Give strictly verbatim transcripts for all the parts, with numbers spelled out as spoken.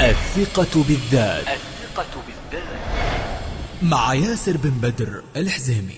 الثقة بالذات. الثقة بالذات مع ياسر بن بدر الحزيمي.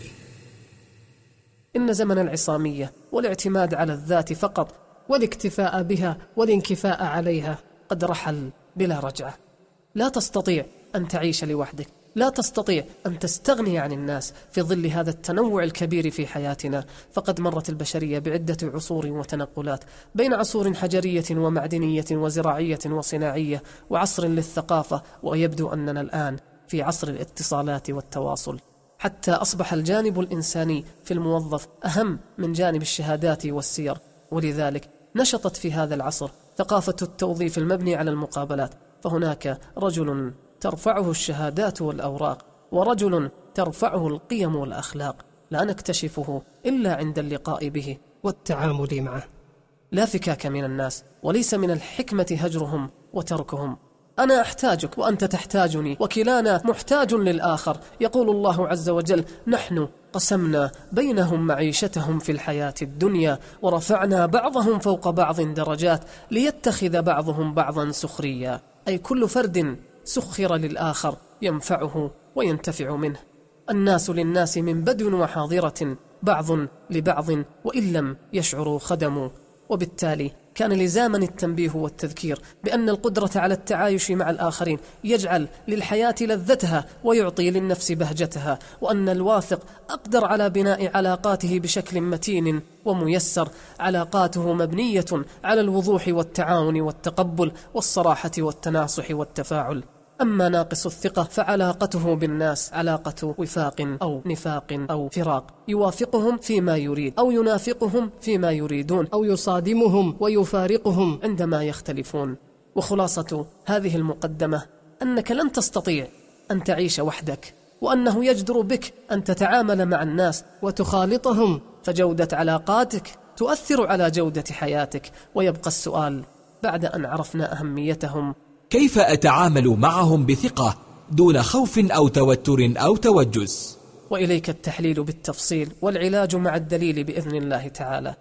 إن زمن العصامية والاعتماد على الذات فقط والاكتفاء بها والانكفاء عليها قد رحل بلا رجعة. لا تستطيع أن تعيش لوحدك، لا تستطيع أن تستغني عن الناس في ظل هذا التنوع الكبير في حياتنا. فقد مرت البشرية بعدة عصور وتنقلات، بين عصور حجرية ومعدنية وزراعية وصناعية وعصر للثقافة، ويبدو أننا الآن في عصر الاتصالات والتواصل، حتى أصبح الجانب الإنساني في الموظف أهم من جانب الشهادات والسير. ولذلك نشطت في هذا العصر ثقافة التوظيف المبني على المقابلات، فهناك رجل ترفعه الشهادات والأوراق، ورجل ترفعه القيم والأخلاق، لا نكتشفه إلا عند اللقاء به والتعامل معه. لا فكاك من الناس، وليس من الحكمة هجرهم وتركهم. أنا أحتاجك وأنت تحتاجني، وكلانا محتاج للآخر. يقول الله عز وجل: نحن قسمنا بينهم معيشتهم في الحياة الدنيا ورفعنا بعضهم فوق بعض درجات ليتخذ بعضهم بعضا سخريا، أي كل فرد سخر للآخر ينفعه وينتفع منه. الناس للناس من بدو وحاضرة، بعض لبعض وإن لم يشعروا خدموا. وبالتالي كان لزاما التنبيه والتذكير بأن القدرة على التعايش مع الآخرين يجعل للحياة لذتها ويعطي للنفس بهجتها، وأن الواثق أقدر على بناء علاقاته بشكل متين وميسر، علاقاته مبنية على الوضوح والتعاون والتقبل والصراحة والتناصح والتفاعل. أما ناقص الثقة فعلاقته بالناس علاقة وفاق أو نفاق أو فراق، يوافقهم فيما يريد أو ينافقهم فيما يريدون، أو يصادمهم ويفارقهم عندما يختلفون. وخلاصة هذه المقدمة أنك لن تستطيع أن تعيش وحدك، وأنه يجدر بك أن تتعامل مع الناس وتخالطهم، فجودة علاقاتك تؤثر على جودة حياتك. ويبقى السؤال بعد أن عرفنا أهميتهم: كيف أتعامل معهم بثقة دون خوف أو توتر أو توجس؟ وإليك التحليل بالتفصيل والعلاج مع الدليل بإذن الله تعالى.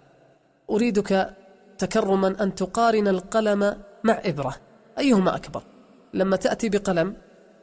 أريدك تكرما أن تقارن القلم مع إبرة، أيهما أكبر؟ لما تأتي بقلم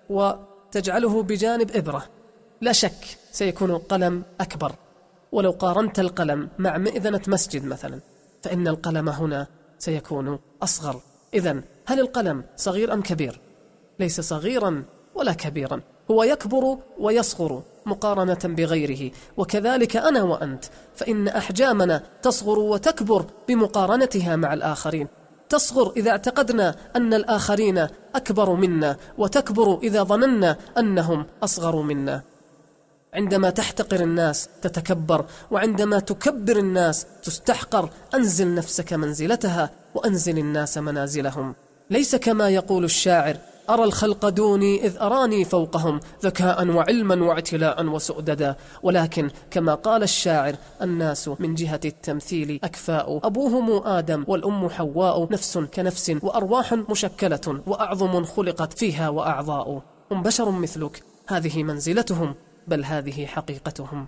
وتجعله بجانب إبرة، لا شك سيكون القلم أكبر. ولو قارنت القلم مع مئذنة مسجد مثلا، فإن القلم هنا سيكون أصغر. إذن هل القلم صغير أم كبير؟ ليس صغيرا ولا كبيرا، هو يكبر ويصغر مقارنة بغيره. وكذلك أنا وأنت، فإن أحجامنا تصغر وتكبر بمقارنتها مع الآخرين. تصغر إذا اعتقدنا أن الآخرين أكبر منا، وتكبر إذا ظننا أنهم أصغر منا. عندما تحتقر الناس تتكبر، وعندما تكبر الناس تستحقر. أنزل نفسك منزلتها وأنزل الناس منازلهم. ليس كما يقول الشاعر: أرى الخلق دوني إذ أراني فوقهم ذكاء وعلما واعتلاء وسؤددا، ولكن كما قال الشاعر: الناس من جهة التمثيل أكفاء، أبوهم آدم والأم حواء، نفس كنفس وأرواح مشكلة وأعظم خلقت فيها وأعضاء. هم بشر مثلك، هذه منزلتهم، بل هذه حقيقتهم.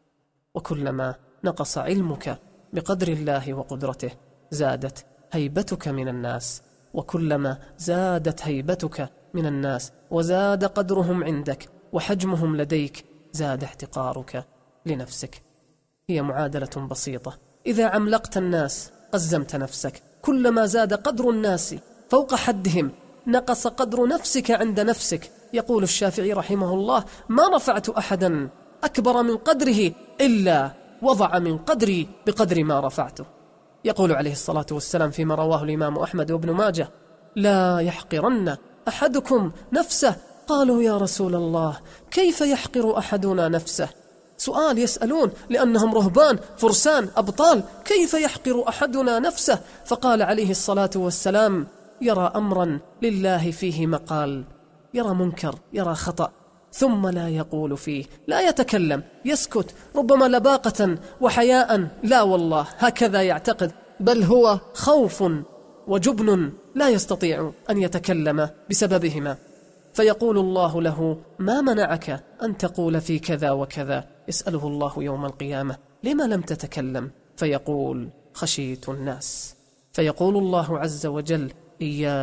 وكلما نقص علمك بقدر الله وقدرته زادت هيبتك من الناس، وكلما زادت هيبتك من الناس وزاد قدرهم عندك وحجمهم لديك زاد احتقارك لنفسك. هي معادلة بسيطة: إذا عملقت الناس قزمت نفسك. كلما زاد قدر الناس فوق حدهم نقص قدر نفسك عند نفسك. يقول الشافعي رحمه الله: ما رفعت أحدا أكبر من قدره إلا وضع من قدري بقدر ما رفعته. يقول عليه الصلاة والسلام فيما رواه الإمام أحمد وابن ماجه: لا يحقرن أحدكم نفسه. قالوا: يا رسول الله، كيف يحقر أحدنا نفسه؟ سؤال يسألون لأنهم رهبان فرسان أبطال، كيف يحقر أحدنا نفسه؟ فقال عليه الصلاة والسلام: يرى أمرا لله فيه مقال، يرى منكر، يرى خطأ، ثم لا يقول فيه، لا يتكلم، يسكت، ربما لباقة وحياء، لا والله هكذا يعتقد، بل هو خوف وجبن لا يستطيع أن يتكلم بسببهما. فيقول الله له: ما منعك أن تقول في كذا وكذا؟ يسأله الله يوم القيامة: لما لم تتكلم؟ فيقول: خشيت الناس. فيقول الله عز وجل: إياي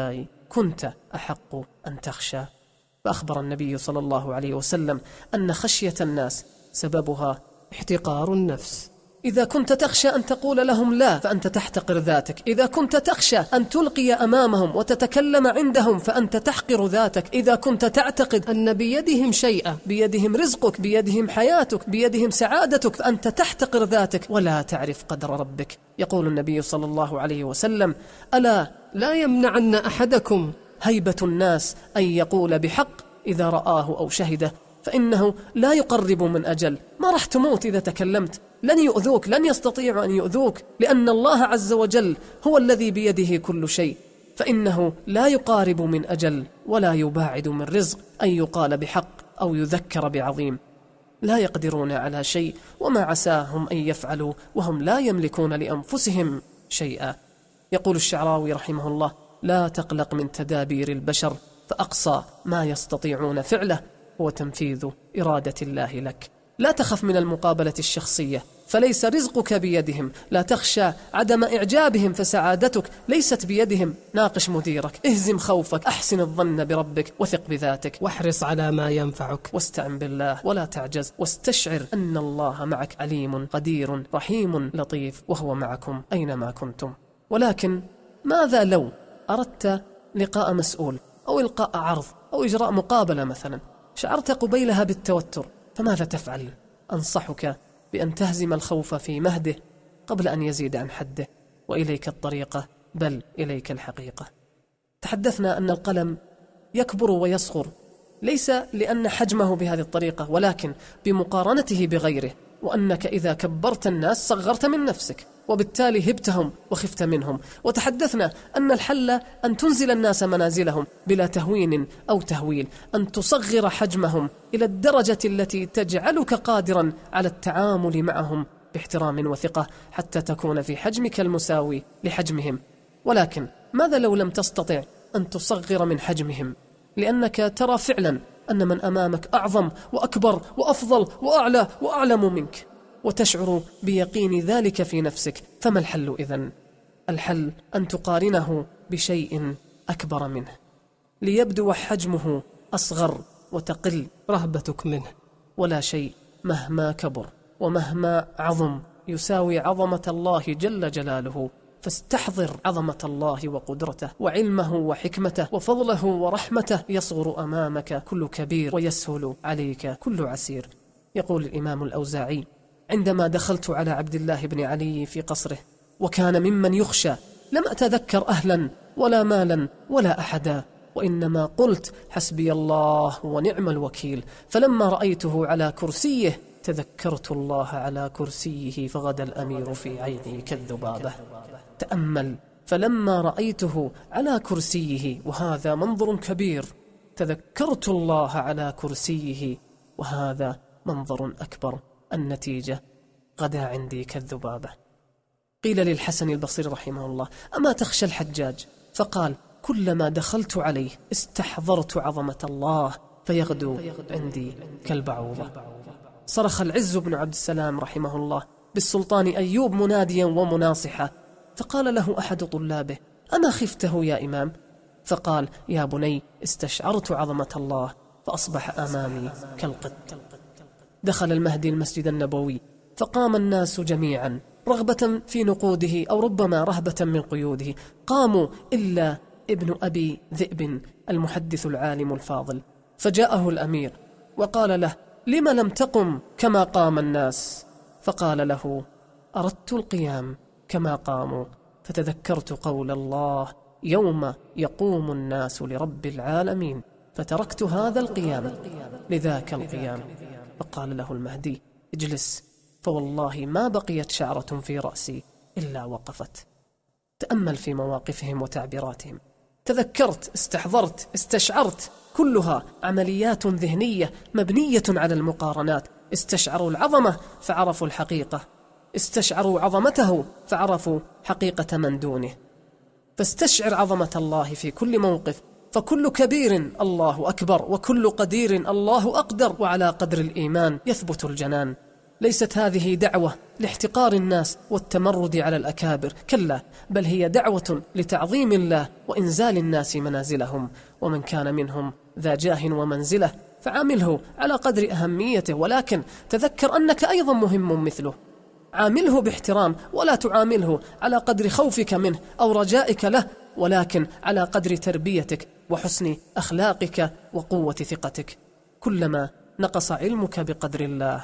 كنت أحق أن تخشى. فأخبر النبي صلى الله عليه وسلم أن خشية الناس سببها احتقار النفس. إذا كنت تخشى أن تقول لهم لا فأنت تحتقر ذاتك، إذا كنت تخشى أن تلقي أمامهم وتتكلم عندهم فأنت تحقر ذاتك، إذا كنت تعتقد أن بيدهم شيئا، بيدهم رزقك، بيدهم حياتك، بيدهم سعادتك، فأنت تحتقر ذاتك ولا تعرف قدر ربك. يقول النبي صلى الله عليه وسلم: ألا لا يمنعن أحدكم هيبة الناس أن يقول بحق إذا رآه أو شهده، فإنه لا يقرب من أجل. ما راح تموت إذا تكلمت، لن يؤذوك، لن يستطيعوا أن يؤذوك، لأن الله عز وجل هو الذي بيده كل شيء، فإنه لا يقارب من أجل ولا يباعد من رزق أن يقال بحق أو يذكر بعظيم. لا يقدرون على شيء وما عساهم أن يفعلوا وهم لا يملكون لأنفسهم شيئا. يقول الشعراوي رحمه الله: لا تقلق من تدابير البشر، فأقصى ما يستطيعون فعله هو تنفيذ إرادة الله لك. لا تخف من المقابلة الشخصية، فليس رزقك بيدهم. لا تخشى عدم إعجابهم، فسعادتك ليست بيدهم. ناقش مديرك، اهزم خوفك، أحسن الظن بربك، وثق بذاتك، واحرص على ما ينفعك، واستعن بالله ولا تعجز، واستشعر أن الله معك عليم قدير رحيم لطيف، وهو معكم أينما كنتم. ولكن ماذا لو أردت لقاء مسؤول أو إلقاء عرض أو إجراء مقابلة مثلا، شعرت قبيلها بالتوتر، فماذا تفعل؟ أنصحك بأن تهزم الخوف في مهده قبل أن يزيد عن حده، وإليك الطريقة بل إليك الحقيقة. تحدثنا أن القلم يكبر ويصغر ليس لأن حجمه بهذه الطريقة، ولكن بمقارنته بغيره، وأنك إذا كبرت الناس صغرت من نفسك، وبالتالي هبتهم وخفت منهم. وتحدثنا أن الحل أن تنزل الناس منازلهم بلا تهوين أو تهويل، أن تصغر حجمهم إلى الدرجة التي تجعلك قادرا على التعامل معهم باحترام وثقة، حتى تكون في حجمك المساوي لحجمهم. ولكن ماذا لو لم تستطع أن تصغر من حجمهم، لأنك ترى فعلا أن من أمامك أعظم وأكبر وأفضل وأعلى وأعلم منك، وتشعر بيقين ذلك في نفسك؟ فما الحل إذن؟ الحل أن تقارنه بشيء أكبر منه ليبدو حجمه أصغر وتقل رهبتك منه. ولا شيء مهما كبر ومهما عظم يساوي عظمة الله جل جلاله، فاستحضر عظمة الله وقدرته وعلمه وحكمته وفضله ورحمته. يصغر أمامك كل كبير ويسهل عليك كل عسير. يقول الإمام الأوزاعي: عندما دخلت على عبد الله بن علي في قصره وكان ممن يخشى، لم أتذكر أهلا ولا مالا ولا أحدا، وإنما قلت: حسبي الله ونعم الوكيل. فلما رأيته على كرسيه تذكرت الله على كرسيه، فغدا الأمير في عيني كالذبابة. تأمل: فلما رأيته على كرسيه وهذا منظر كبير، تذكرت الله على كرسيه وهذا منظر أكبر. النتيجة: غدا عندي كالذبابة. قيل للحسن البصري رحمه الله: أما تخشى الحجاج؟ فقال: كلما دخلت عليه استحضرت عظمة الله فيغدو عندي كالبعوضة. صرخ العز بن عبد السلام رحمه الله بالسلطان أيوب مناديا ومناصحا، فقال له أحد طلابه: أما خفته يا إمام؟ فقال: يا بني، استشعرت عظمة الله فأصبح أمامي كالقط. دخل المهدي المسجد النبوي فقام الناس جميعا رغبة في نقوده أو ربما رهبة من قيوده، قاموا إلا ابن أبي ذئب المحدث العالم الفاضل، فجاءه الأمير وقال له: لم لم تقم كما قام الناس؟ فقال له: أردت القيام كما قاموا، فتذكرت قول الله: يوم يقوم الناس لرب العالمين، فتركت هذا القيام لذاك القيام. فقال له المهدي: اجلس، فوالله ما بقيت شعرة في رأسي إلا وقفت. تأمل في مواقفهم وتعبيراتهم. تذكرت، استحضرت، استشعرت، كلها عمليات ذهنية مبنية على المقارنات. استشعروا العظمة فعرفوا الحقيقة، استشعروا عظمته فعرفوا حقيقة من دونه. فاستشعر عظمة الله في كل موقف، فكل كبير الله أكبر، وكل قدير الله أقدر، وعلى قدر الإيمان يثبت الجنان. ليست هذه دعوة لاحتقار الناس والتمرد على الأكابر، كلا، بل هي دعوة لتعظيم الله وإنزال الناس منازلهم. ومن كان منهم ذا جاه ومنزلة فعامله على قدر أهميته، ولكن تذكر أنك أيضا مهم مثله. عامله باحترام، ولا تعامله على قدر خوفك منه أو رجائك له، ولكن على قدر تربيتك وحسن أخلاقك وقوة ثقتك. كلما نقص علمك بقدر الله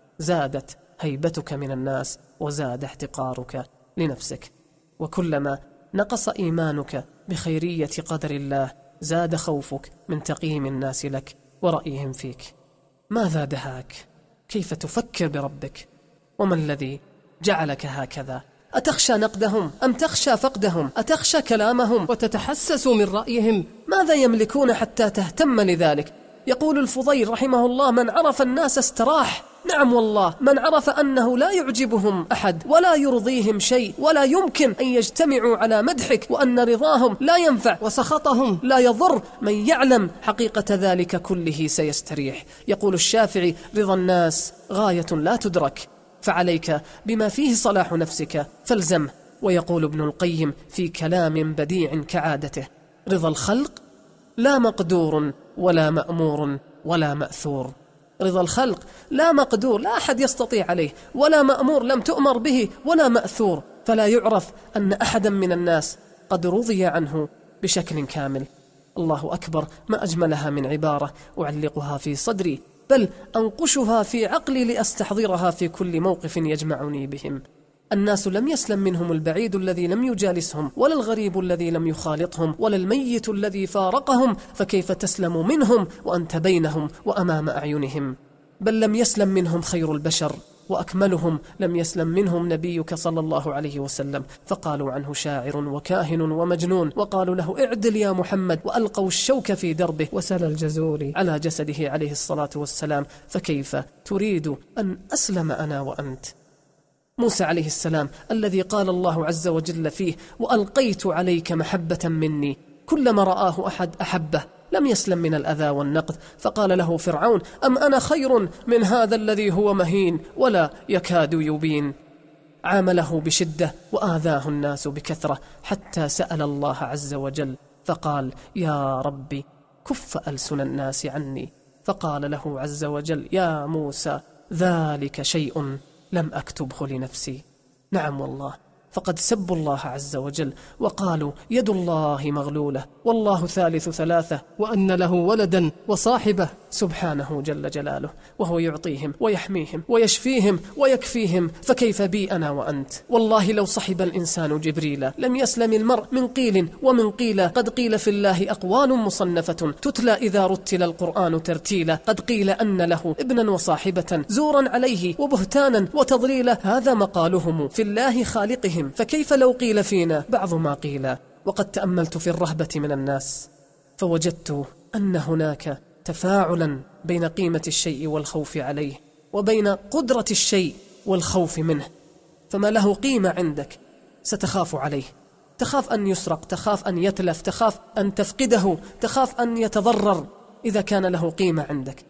زادت هيبتك من الناس وزاد احتقارك لنفسك، وكلما نقص إيمانك بخيرية قدر الله زاد خوفك من تقييم الناس لك ورأيهم فيك. ماذا دهاك؟ كيف تفكر بربك؟ وما الذي جعلك هكذا؟ أتخشى نقدهم أم تخشى فقدهم؟ أتخشى كلامهم وتتحسس من رأيهم؟ ماذا يملكون حتى تهتم لذلك؟ يقول الفضيل رحمه الله: من عرف الناس استراح. نعم والله، من عرف أنه لا يعجبهم أحد ولا يرضيهم شيء ولا يمكن أن يجتمعوا على مدحك، وأن رضاهم لا ينفع وسخطهم لا يضر، من يعلم حقيقة ذلك كله سيستريح. يقول الشافعي: رضا الناس غاية لا تدرك، فعليك بما فيه صلاح نفسك فالزمه. ويقول ابن القيم في كلام بديع كعادته: رضا الخلق لا مقدور ولا مأمور ولا مأثور. رضا الخلق لا مقدور، لا أحد يستطيع عليه، ولا مأمور، لم تؤمر به، ولا مأثور، فلا يعرف أن أحدا من الناس قد رضي عنه بشكل كامل. الله أكبر، ما أجملها من عبارة أعلقها في صدري، بل أنقشها في عقلي لأستحضرها في كل موقف يجمعني بهم. الناس لم يسلم منهم البعيد الذي لم يجالسهم، ولا الغريب الذي لم يخالطهم، ولا الميت الذي فارقهم، فكيف تسلم منهم وأنت بينهم وأمام أعينهم؟ بل لم يسلم منهم خير البشر، وأكملهم لم يسلم منهم نبيك صلى الله عليه وسلم، فقالوا عنه شاعر وكاهن ومجنون، وقالوا له اعدل يا محمد، وألقوا الشوك في دربه وسل الجزور على جسده عليه الصلاة والسلام. فكيف تريد أن أسلم أنا وأنت؟ موسى عليه السلام الذي قال الله عز وجل فيه: وألقيت عليك محبة مني، كلما رآه أحد أحبه، لم يسلم من الأذى والنقد، فقال له فرعون: أم أنا خير من هذا الذي هو مهين ولا يكاد يبين. عامله بشدة وآذاه الناس بكثرة، حتى سأل الله عز وجل فقال: يا ربي كف ألسن الناس عني. فقال له عز وجل: يا موسى ذلك شيء لم أكتبه لنفسي. نعم والله، فقد سبوا الله عز وجل وقالوا: يد الله مغلولة، والله ثالث ثلاثة، وأن له ولدا وصاحبه، سبحانه جل جلاله، وهو يعطيهم ويحميهم ويشفيهم ويكفيهم، فكيف بي أنا وأنت؟ والله لو صحب الإنسان جبريل لم يسلم المرء من قيل ومن قيل. قد قيل في الله أقوال مصنفة تتلى إذا رتل القرآن ترتيلا. قد قيل أن له ابنا وصاحبة، زورا عليه وبهتانا وتضليلا، هذا مقالهم في الله خالقهم، فكيف لو قيل فينا بعض ما قيل؟ وقد تأملت في الرهبة من الناس فوجدت أن هناك تفاعلا بين قيمة الشيء والخوف عليه، وبين قدرة الشيء والخوف منه. فما له قيمة عندك ستخاف عليه، تخاف أن يسرق، تخاف أن يتلف، تخاف أن تفقده، تخاف أن يتضرر إذا كان له قيمة عندك.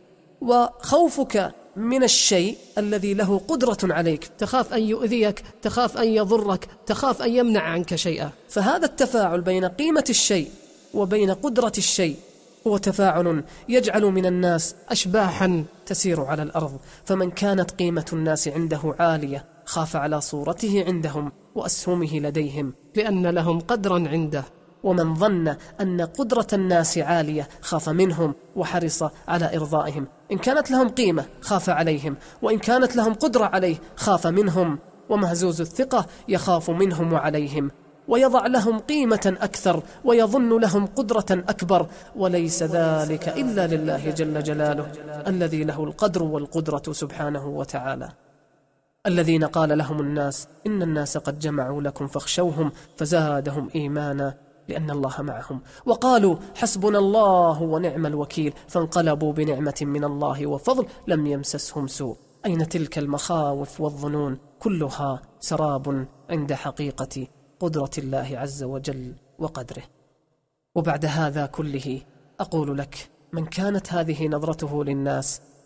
وخوفك من الشيء الذي له قدرة عليك، تخاف أن يؤذيك، تخاف أن يضرك، تخاف أن يمنع عنك شيئا. فهذا التفاعل بين قيمة الشيء وبين قدرة الشيء هو تفاعل يجعل من الناس أشباحا تسير على الأرض. فمن كانت قيمة الناس عنده عالية خاف على صورته عندهم وأسهمه لديهم، لأن لهم قدرا عنده. ومن ظن أن قدرة الناس عالية خاف منهم وحرص على إرضائهم. إن كانت لهم قيمة خاف عليهم، وإن كانت لهم قدرة عليه خاف منهم. ومهزوز الثقة يخاف منهم وعليهم، ويضع لهم قيمة أكثر، ويظن لهم قدرة أكبر، وليس ذلك إلا لله جل جلاله الذي له القدر والقدرة سبحانه وتعالى. الذين قال لهم الناس إن الناس قد جمعوا لكم فاخشوهم فزادهم إيمانا لأن الله معهم، وقالوا حسبنا الله ونعم الوكيل، فانقلبوا بنعمة من الله وفضل لم يمسسهم سوء. أين تلك المخاوف والظنون؟ كلها سراب عند حقيقة قدرة الله عز وجل وقدره. وبعد هذا كله أقول لك: من كانت هذه نظرته للناس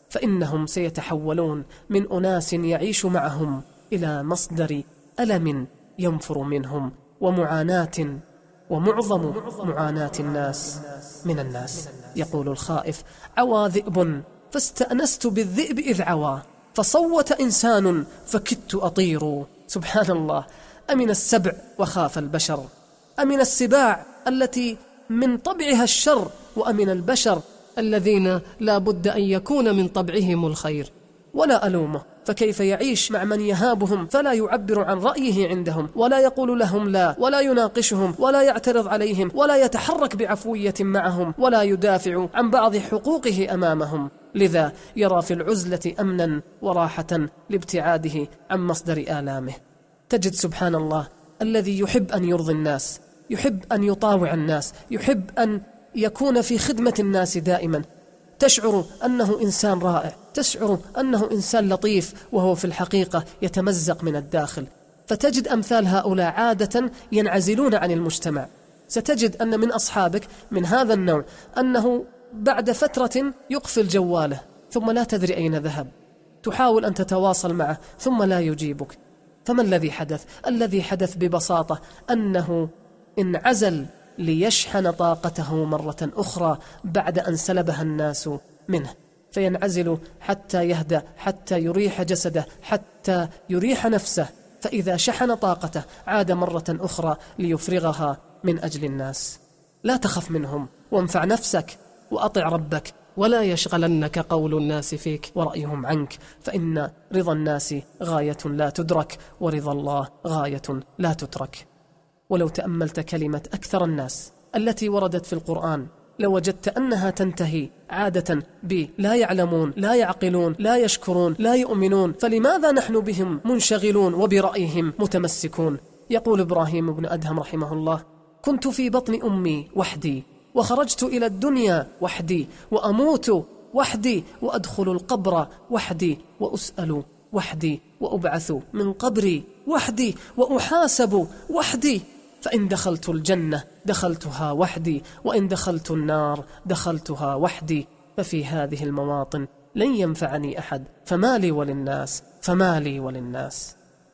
فإنهم سيتحولون من أناس يعيش معهم إلى مصدر ألم ينفر منهم ومعاناة، ومعظم معاناة الناس من الناس. يقول الخائف: عوى ذئب فاستأنست بالذئب إذ عوى، فصوت إنسان فكدت أطير. سبحان الله، أمن السبع وخاف البشر، أمن السباع التي من طبعها الشر، وأمن البشر الذين لا بد أن يكون من طبعهم الخير. ولا ألومه، فكيف يعيش مع من يهابهم فلا يعبر عن رأيه عندهم، ولا يقول لهم لا، ولا يناقشهم، ولا يعترض عليهم، ولا يتحرك بعفوية معهم، ولا يدافع عن بعض حقوقه أمامهم. لذا يرى في العزلة أمنا وراحة لابتعاده عن مصدر آلامه. تجد سبحان الله الذي يحب أن يرضي الناس، يحب أن يطاوع الناس، يحب أن يكون في خدمة الناس دائما، تشعر أنه إنسان رائع، تشعر أنه إنسان لطيف، وهو في الحقيقة يتمزق من الداخل. فتجد أمثال هؤلاء عادة ينعزلون عن المجتمع. ستجد أن من أصحابك من هذا النوع أنه بعد فترة يقفل جواله، ثم لا تدري أين ذهب، تحاول أن تتواصل معه ثم لا يجيبك. فما الذي حدث؟ الذي حدث ببساطة أنه انعزل ليشحن طاقته مرة أخرى بعد أن سلبها الناس منه، فينعزل حتى يهدأ، حتى يريح جسده، حتى يريح نفسه، فإذا شحن طاقته عاد مرة أخرى ليفرغها من أجل الناس. لا تخف منهم، وانفع نفسك، وأطع ربك، ولا يشغلنك قول الناس فيك ورأيهم عنك، فإن رضا الناس غاية لا تدرك، ورضا الله غاية لا تترك. ولو تأملت كلمة أكثر الناس التي وردت في القرآن لوجدت أنها تنتهي عادة ب لا يعلمون، لا يعقلون، لا يشكرون، لا يؤمنون، فلماذا نحن بهم منشغلون وبرأيهم متمسكون؟ يقول إبراهيم بن أدهم رحمه الله: كنت في بطن أمي وحدي، وخرجت إلى الدنيا وحدي، وأموت وحدي، وأدخل القبر وحدي، وأسأل وحدي، وأبعث من قبري وحدي، وأحاسب وحدي. فإن دخلت الجنة دخلتها وحدي، وإن دخلت النار دخلتها وحدي. ففي هذه المواطن لن ينفعني أحد، فما لي وللناس، فما لي وللناس.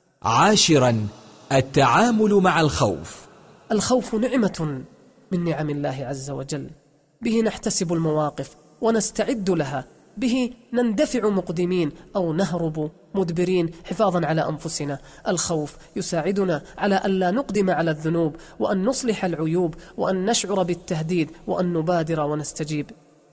عاشرا: التعامل مع الخوف. الخوف نعمة من نعم الله عز وجل، به نحتسب المواقف ونستعد لها، به نندفع مقدمين أو نهرب مدبرين حفاظا على أنفسنا. الخوف يساعدنا على أن لا نقدم على الذنوب، وأن نصلح العيوب، وأن نشعر بالتهديد، وأن نبادر ونستجيب.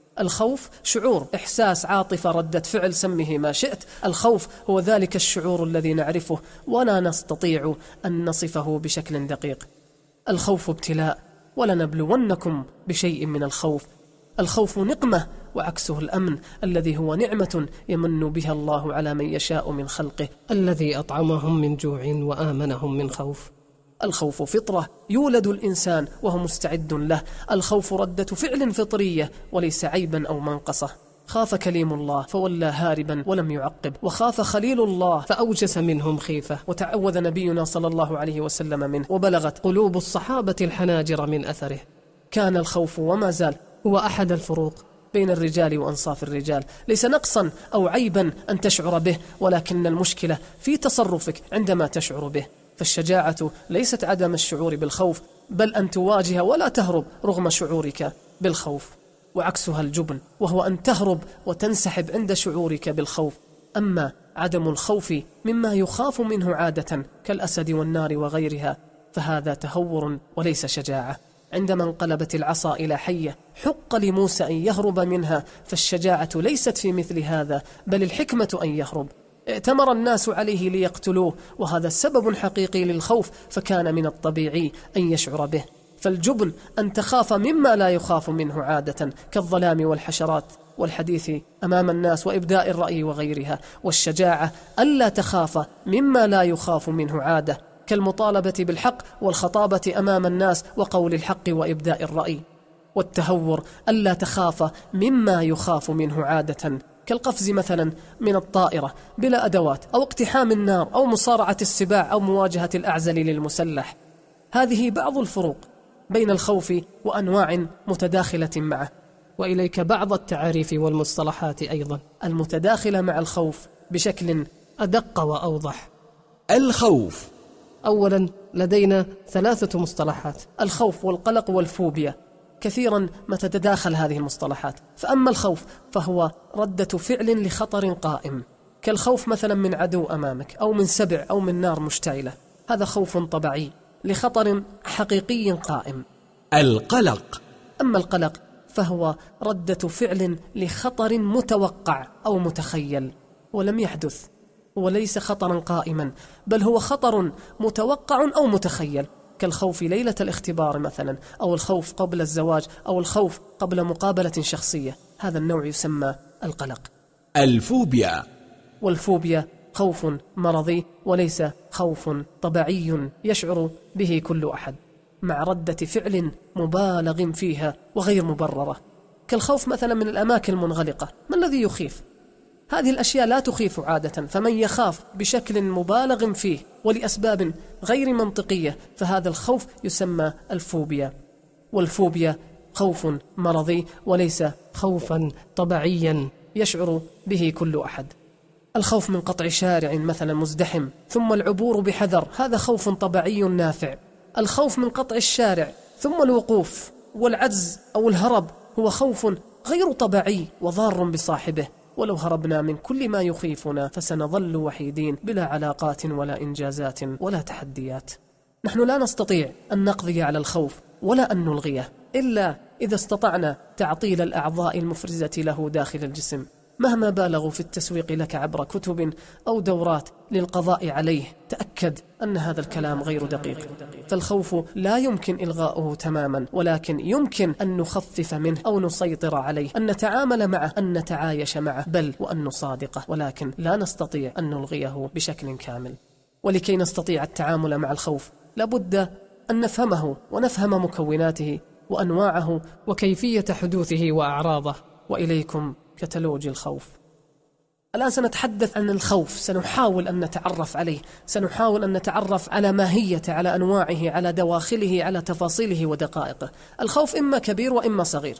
الخوف شعور، إحساس، عاطفة، ردة فعل، سمه ما شئت. الخوف هو ذلك الشعور الذي نعرفه ولا نستطيع أن نصفه بشكل دقيق. الخوف ابتلاء، ولنبلونكم بشيء من الخوف. الخوف نقمة، وعكسه الأمن الذي هو نعمة يمن بها الله على من يشاء من خلقه، الذي أطعمهم من جوع وآمنهم من خوف. الخوف فطرة يولد الإنسان وهو مستعد له. الخوف ردة فعل فطرية وليس عيبا أو منقصة. خاف كليم الله فولى هاربا ولم يعقب، وخاف خليل الله فأوجس منهم خيفة، وتعوذ نبينا صلى الله عليه وسلم منه، وبلغت قلوب الصحابة الحناجر من أثره. كان الخوف وما زال هو أحد الفروق بين الرجال وأنصاف الرجال. ليس نقصا أو عيبا أن تشعر به، ولكن المشكلة في تصرفك عندما تشعر به. فالشجاعة ليست عدم الشعور بالخوف، بل أن تواجه ولا تهرب رغم شعورك بالخوف، وعكسها الجبن، وهو أن تهرب وتنسحب عند شعورك بالخوف. أما عدم الخوف مما يخاف منه عادة كالأسد والنار وغيرها، فهذا تهور وليس شجاعة. عندما انقلبت العصا إلى حية حق لموسى أن يهرب منها، فالشجاعة ليست في مثل هذا، بل الحكمة أن يهرب. ائتمر الناس عليه ليقتلوه، وهذا سبب حقيقي للخوف، فكان من الطبيعي أن يشعر به. فالجبن أن تخاف مما لا يخاف منه عادة كالظلام والحشرات والحديث أمام الناس وإبداء الرأي وغيرها. والشجاعة ألا تخاف مما لا يخاف منه عادة كالمطالبة بالحق والخطابة أمام الناس وقول الحق وإبداء الرأي. والتهور ألا تخاف مما يخاف منه عادة كالقفز مثلا من الطائرة بلا أدوات، أو اقتحام النار، أو مصارعة السباع، أو مواجهة الأعزل للمسلح. هذه بعض الفروق بين الخوف وأنواع متداخلة معه. وإليك بعض التعاريف والمصطلحات أيضا المتداخلة مع الخوف بشكل أدق وأوضح. الخوف. أولا لدينا ثلاثة مصطلحات: الخوف والقلق والفوبيا. كثيرا ما تتداخل هذه المصطلحات. فأما الخوف فهو ردة فعل لخطر قائم، كالخوف مثلا من عدو أمامك، أو من سبع، أو من نار مشتعلة. هذا خوف طبيعي لخطر حقيقي قائم. القلق. أما القلق فهو ردة فعل لخطر متوقع أو متخيل ولم يحدث، وليس خطرا قائما، بل هو خطر متوقع أو متخيل، كالخوف ليلة الاختبار مثلا، أو الخوف قبل الزواج، أو الخوف قبل مقابلة شخصية. هذا النوع يسمى القلق. الفوبيا. والفوبيا خوف مرضي وليس خوف طبيعي يشعر به كل أحد، مع ردة فعل مبالغ فيها وغير مبررة، كالخوف مثلا من الأماكن المنغلقة. ما الذي يخيف؟ هذه الأشياء لا تخيف عادة، فمن يخاف بشكل مبالغ فيه ولأسباب غير منطقية فهذا الخوف يسمى الفوبيا. والفوبيا خوف مرضي وليس خوفا طبيعيا يشعر به كل أحد. الخوف من قطع شارع مثلا مزدحم ثم العبور بحذر، هذا خوف طبيعي نافع. الخوف من قطع الشارع ثم الوقوف والعجز أو الهرب هو خوف غير طبيعي وضار بصاحبه، ولو هربنا من كل ما يخيفنا فسنظل وحيدين بلا علاقات ولا إنجازات ولا تحديات. نحن لا نستطيع أن نقضي على الخوف ولا أن نلغيه إلا إذا استطعنا تعطيل الأعضاء المفرزة له داخل الجسم، مهما بالغوا في التسويق لك عبر كتب أو دورات للقضاء عليه. تأكد أن هذا الكلام غير دقيق، فالخوف لا يمكن إلغاؤه تماما، ولكن يمكن أن نخفف منه أو نسيطر عليه، أن نتعامل معه، أن نتعايش معه، بل وأن نصادقه، ولكن لا نستطيع أن نلغيه بشكل كامل. ولكي نستطيع التعامل مع الخوف لابد أن نفهمه ونفهم مكوناته وأنواعه وكيفية حدوثه وأعراضه. وإليكم كتالوج الخوف. الآن سنتحدث عن الخوف، سنحاول أن نتعرف عليه، سنحاول أن نتعرف على ماهيته، على أنواعه، على دواخله، على تفاصيله ودقائقه. الخوف إما كبير وإما صغير،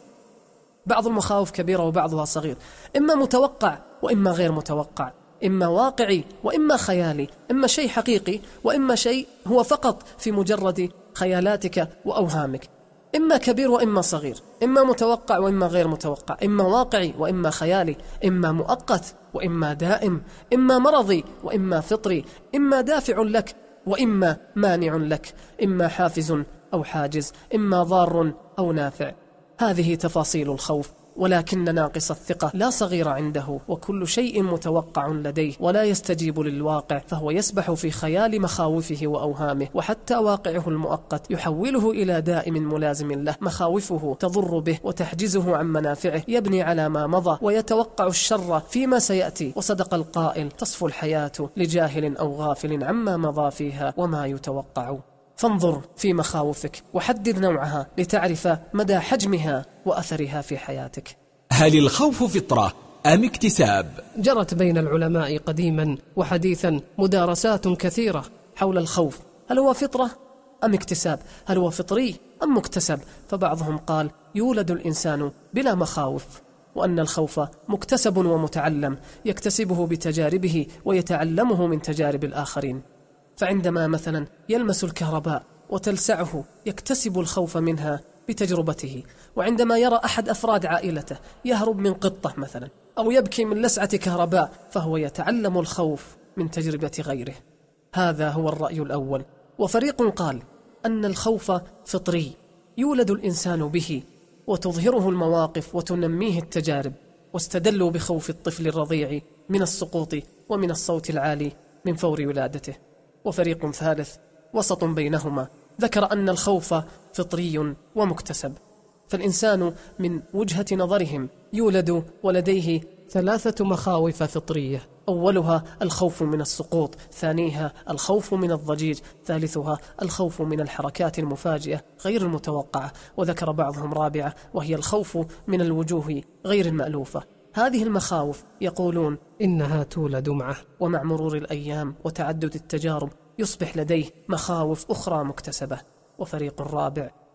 بعض المخاوف كبيرة وبعضها صغير، إما متوقع وإما غير متوقع، إما واقعي وإما خيالي، إما شيء حقيقي وإما شيء هو فقط في مجرد خيالاتك وأوهامك. إما كبير وإما صغير، إما متوقع وإما غير متوقع، إما واقعي وإما خيالي، إما مؤقت وإما دائم، إما مرضي وإما فطري، إما دافع لك وإما مانع لك، إما حافز أو حاجز، إما ضار أو نافع. هذه تفاصيل الخوف، ولكن ناقص الثقة لا صغير عنده، وكل شيء متوقع لديه ولا يستجيب للواقع، فهو يسبح في خيال مخاوفه وأوهامه، وحتى واقعه المؤقت يحوله إلى دائم ملازم له. مخاوفه تضر به وتحجزه عن منافعه، يبني على ما مضى ويتوقع الشر فيما سيأتي. وصدق القائل: تصفو الحياة لجاهل أو غافل عما مضى فيها وما يتوقع. فانظر في مخاوفك وحدد نوعها لتعرف مدى حجمها وأثرها في حياتك. هل الخوف فطرة أم اكتساب؟ جرت بين العلماء قديما وحديثا مدارسات كثيرة حول الخوف، هل هو فطرة أم اكتساب؟ هل هو فطري أم مكتسب؟ فبعضهم قال يولد الإنسان بلا مخاوف، وأن الخوف مكتسب ومتعلم، يكتسبه بتجاربه ويتعلمه من تجارب الآخرين. فعندما مثلا يلمس الكهرباء وتلسعه يكتسب الخوف منها بتجربته، وعندما يرى أحد أفراد عائلته يهرب من قطة مثلا أو يبكي من لسعة كهرباء فهو يتعلم الخوف من تجربة غيره. هذا هو الرأي الأول. وفريق قال أن الخوف فطري، يولد الإنسان به وتظهره المواقف وتنميه التجارب، واستدلوا بخوف الطفل الرضيع من السقوط ومن الصوت العالي من فور ولادته. وفريق ثالث وسط بينهما ذكر أن الخوف فطري ومكتسب، فالإنسان من وجهة نظرهم يولد ولديه ثلاثة مخاوف فطرية: أولها الخوف من السقوط، ثانيها الخوف من الضجيج، ثالثها الخوف من الحركات المفاجئة غير المتوقعة، وذكر بعضهم رابعة وهي الخوف من الوجوه غير المألوفة. هذه المخاوف يقولون إنها تولد معه، ومع مرور الأيام وتعدد التجارب يصبح لديه مخاوف أخرى مكتسبة. وفريق رابع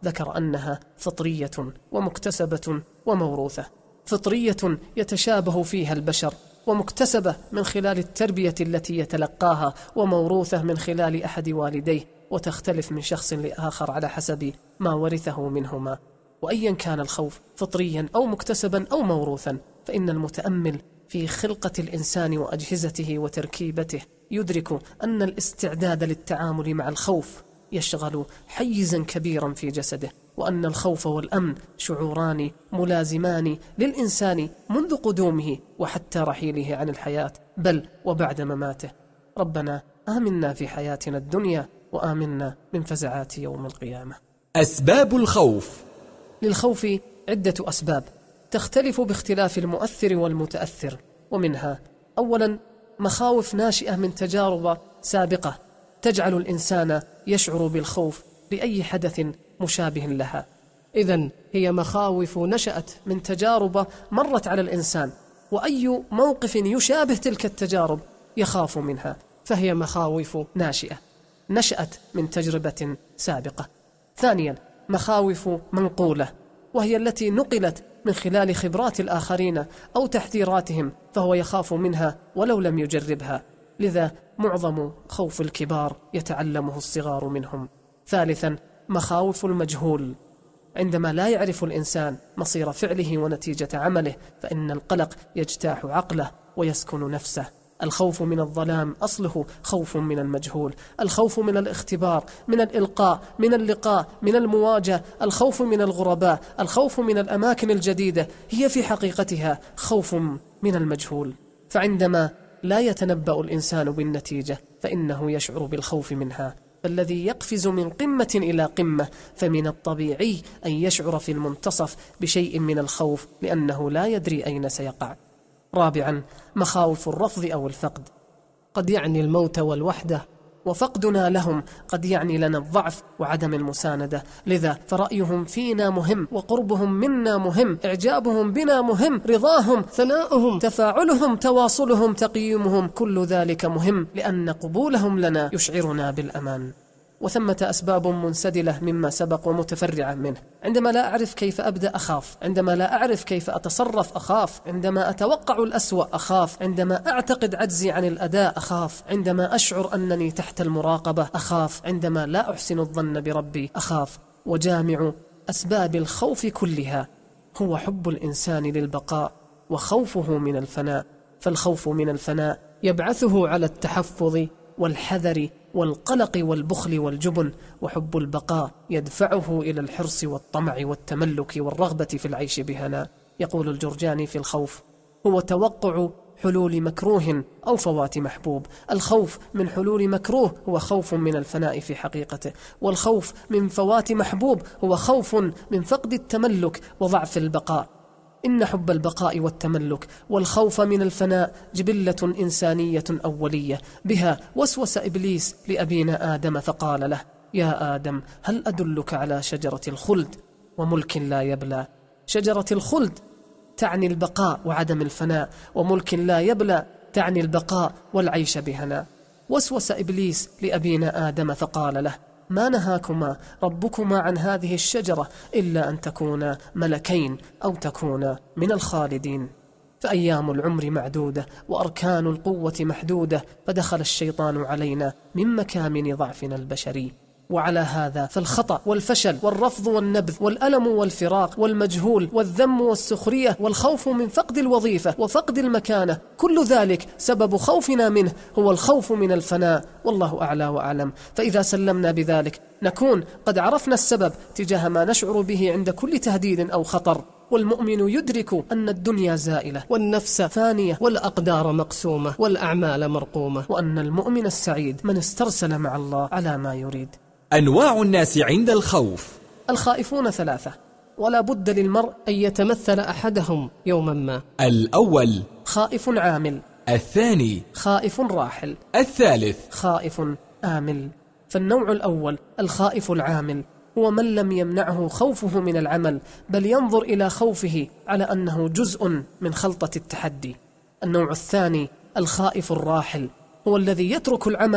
ذكر أنها فطرية ومكتسبة وموروثة. فطرية يتشابه فيها البشر، ومكتسبة من خلال التربية التي يتلقاها، وموروثة من خلال أحد والديه، وتختلف من شخص لآخر على حسب ما ورثه منهما. وأيا كان الخوف فطريا أو مكتسبا أو موروثا، فإن المتأمل في خلقة الإنسان وأجهزته وتركيبته يدرك أن الاستعداد للتعامل مع الخوف يشغل حيزا كبيرا في جسده، وأن الخوف والأمن شعوران ملازمان للإنسان منذ قدومه وحتى رحيله عن الحياة، بل وبعد مماته. ربنا آمنا في حياتنا الدنيا، وآمنا من فزعات يوم القيامة. أسباب الخوف. للخوف عدة أسباب تختلف باختلاف المؤثر والمتأثر، ومنها أولا مخاوف ناشئة من تجارب سابقة تجعل الإنسان يشعر بالخوف لأي حدث مشابه لها. إذن هي مخاوف نشأت من تجارب مرت على الإنسان، وأي موقف يشابه تلك التجارب يخاف منها، فهي مخاوف ناشئة نشأت من تجربة سابقة. ثانيا مخاوف منقولة، وهي التي نقلت من خلال خبرات الآخرين أو تحذيراتهم، فهو يخاف منها ولو لم يجربها، لذا معظم خوف الكبار يتعلمه الصغار منهم. ثالثا مخاوف المجهول، عندما لا يعرف الإنسان مصير فعله ونتيجة عمله، فإن القلق يجتاح عقله ويسكن نفسه. الخوف من الظلام أصله خوف من المجهول، الخوف من الاختبار، من الإلقاء، من اللقاء، من المواجهة، الخوف من الغرباء، الخوف من الأماكن الجديدة، هي في حقيقتها خوف من المجهول. فعندما لا يتنبأ الإنسان بالنتيجة فإنه يشعر بالخوف منها، فالذي يقفز من قمة إلى قمة فمن الطبيعي أن يشعر في المنتصف بشيء من الخوف، لأنه لا يدري أين سيقع. رابعا مخاوف الرفض أو الفقد، قد يعني الموت والوحدة، وفقدنا لهم قد يعني لنا الضعف وعدم المساندة، لذا فرأيهم فينا مهم، وقربهم منا مهم، إعجابهم بنا مهم، رضاهم، ثناؤهم، تفاعلهم، تواصلهم، تقييمهم، كل ذلك مهم، لأن قبولهم لنا يشعرنا بالأمان. وثمة أسباب منسدلة مما سبق ومتفرعة منه. عندما لا أعرف كيف أبدأ أخاف، عندما لا أعرف كيف أتصرف أخاف، عندما أتوقع الأسوأ أخاف، عندما أعتقد عجزي عن الأداء أخاف، عندما أشعر أنني تحت المراقبة أخاف، عندما لا أحسن الظن بربي أخاف. وجامع أسباب الخوف كلها هو حب الإنسان للبقاء وخوفه من الفناء، فالخوف من الفناء يبعثه على التحفظ والحذر والقلق والبخل والجبن، وحب البقاء يدفعه إلى الحرص والطمع والتملك والرغبة في العيش بهناء. يقول الجرجاني في الخوف: هو توقع حلول مكروه أو فوات محبوب. الخوف من حلول مكروه هو خوف من الفناء في حقيقته، والخوف من فوات محبوب هو خوف من فقد التملك وضعف البقاء. إن حب البقاء والتملك والخوف من الفناء جبلة إنسانية أولية، بها وسوس إبليس لأبينا آدم فقال له: يا آدم هل أدلك على شجرة الخلد وملك لا يبلى؟ شجرة الخلد تعني البقاء وعدم الفناء، وملك لا يبلى تعني البقاء والعيش بهناء. وسوس إبليس لأبينا آدم فقال له: ما نهاكما ربكما عن هذه الشجرة إلا أن تكونا ملكين أو تكونا من الخالدين. فأيام العمر معدودة وأركان القوة محدودة، فدخل الشيطان علينا من مكامن ضعفنا البشري. وعلى هذا فالخطأ والفشل والرفض والنبذ والألم والفراق والمجهول والذم والسخرية والخوف من فقد الوظيفة وفقد المكانة، كل ذلك سبب خوفنا منه هو الخوف من الفناء، والله أعلى وأعلم. فإذا سلمنا بذلك نكون قد عرفنا السبب تجاه ما نشعر به عند كل تهديد أو خطر. والمؤمن يدرك أن الدنيا زائلة والنفس فانية والأقدار مقسومة والأعمال مرقومة، وأن المؤمن السعيد من استرسل مع الله على ما يريد. أنواع الناس عند الخوف. الخائفون ثلاثة، ولا بد للمرء أن يتمثل أحدهم يوما ما. الأول خائف عامل، الثاني خائف راحل، الثالث خائف آمل. فالنوع الأول الخائف العامل هو من لم يمنعه خوفه من العمل، بل ينظر إلى خوفه على أنه جزء من خلطة التحدي. النوع الثاني الخائف الراحل هو الذي يترك العمل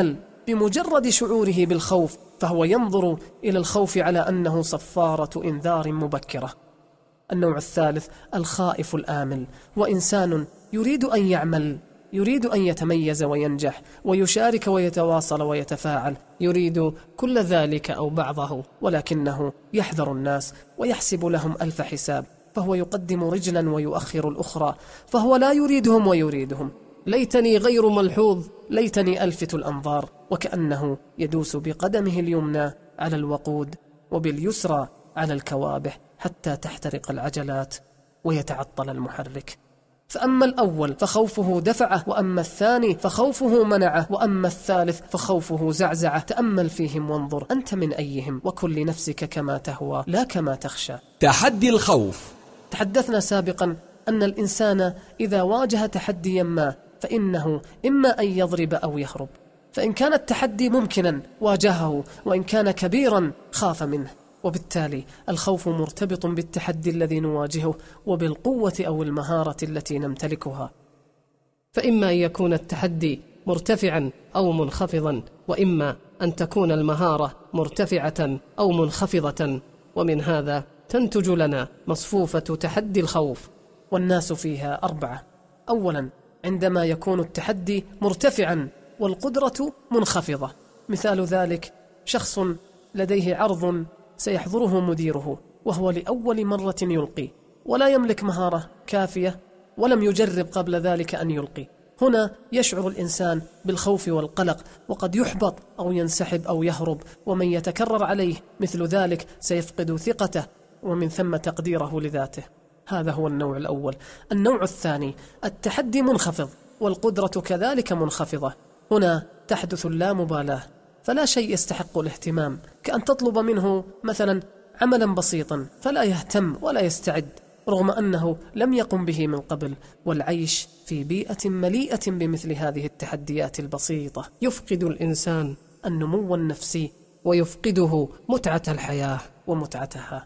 بمجرد شعوره بالخوف، فهو ينظر إلى الخوف على أنه صفارة إنذار مبكرة. النوع الثالث الخائف الآمل، وإنسان يريد أن يعمل، يريد أن يتميز وينجح ويشارك ويتواصل ويتفاعل، يريد كل ذلك أو بعضه، ولكنه يحذر الناس ويحسب لهم ألف حساب، فهو يقدم رجلا ويؤخر الأخرى، فهو لا يريدهم ويريدهم. ليتني غير ملحوظ، ليتني ألفت الأنظار، وكأنه يدوس بقدمه اليمنى على الوقود وباليسرى على الكوابح حتى تحترق العجلات ويتعطل المحرك. فأما الأول فخوفه دفعه، وأما الثاني فخوفه منعه، وأما الثالث فخوفه زعزعه. تأمل فيهم وانظر أنت من أيهم، وكن لنفسك كما تهوى لا كما تخشى. تحدي الخوف. تحدثنا سابقا أن الإنسان إذا واجه تحديا ما فإنه إما أن يضرب أو يهرب، فإن كان التحدي ممكنا واجهه، وإن كان كبيرا خاف منه. وبالتالي الخوف مرتبط بالتحدي الذي نواجهه وبالقوة أو المهارة التي نمتلكها. فإما أن يكون التحدي مرتفعا أو منخفضا، وإما أن تكون المهارة مرتفعة أو منخفضة، ومن هذا تنتج لنا مصفوفة تحدي الخوف. والناس فيها أربعة. أولا عندما يكون التحدي مرتفعا والقدرة منخفضة، مثال ذلك شخص لديه عرض سيحضره مديره وهو لأول مرة يلقي، ولا يملك مهارة كافية ولم يجرب قبل ذلك أن يلقي. هنا يشعر الإنسان بالخوف والقلق، وقد يحبط أو ينسحب أو يهرب، ومن يتكرر عليه مثل ذلك سيفقد ثقته ومن ثم تقديره لذاته. هذا هو النوع الأول. النوع الثاني التحدي منخفض والقدرة كذلك منخفضة. هنا تحدث اللامبالاة، فلا شيء يستحق الاهتمام، كأن تطلب منه مثلا عملا بسيطا فلا يهتم ولا يستعد رغم أنه لم يقم به من قبل. والعيش في بيئة مليئة بمثل هذه التحديات البسيطة يفقد الإنسان النمو النفسي ويفقده متعة الحياة ومتعتها.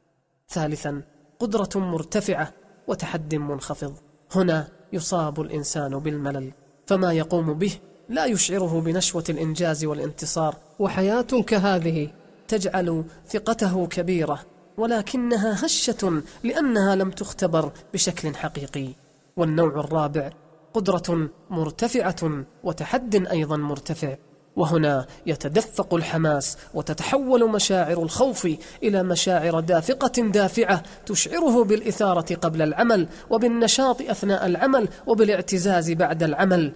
ثالثا قدرة مرتفعة وتحد منخفض. هنا يصاب الإنسان بالملل، فما يقوم به لا يشعره بنشوة الإنجاز والانتصار. وحياة كهذه تجعل ثقته كبيرة ولكنها هشة لأنها لم تختبر بشكل حقيقي. والنوع الرابع قدرة مرتفعة وتحد أيضا مرتفع، وهنا يتدفق الحماس وتتحول مشاعر الخوف إلى مشاعر دافقة دافعة تشعره بالإثارة قبل العمل وبالنشاط أثناء العمل وبالاعتزاز بعد العمل.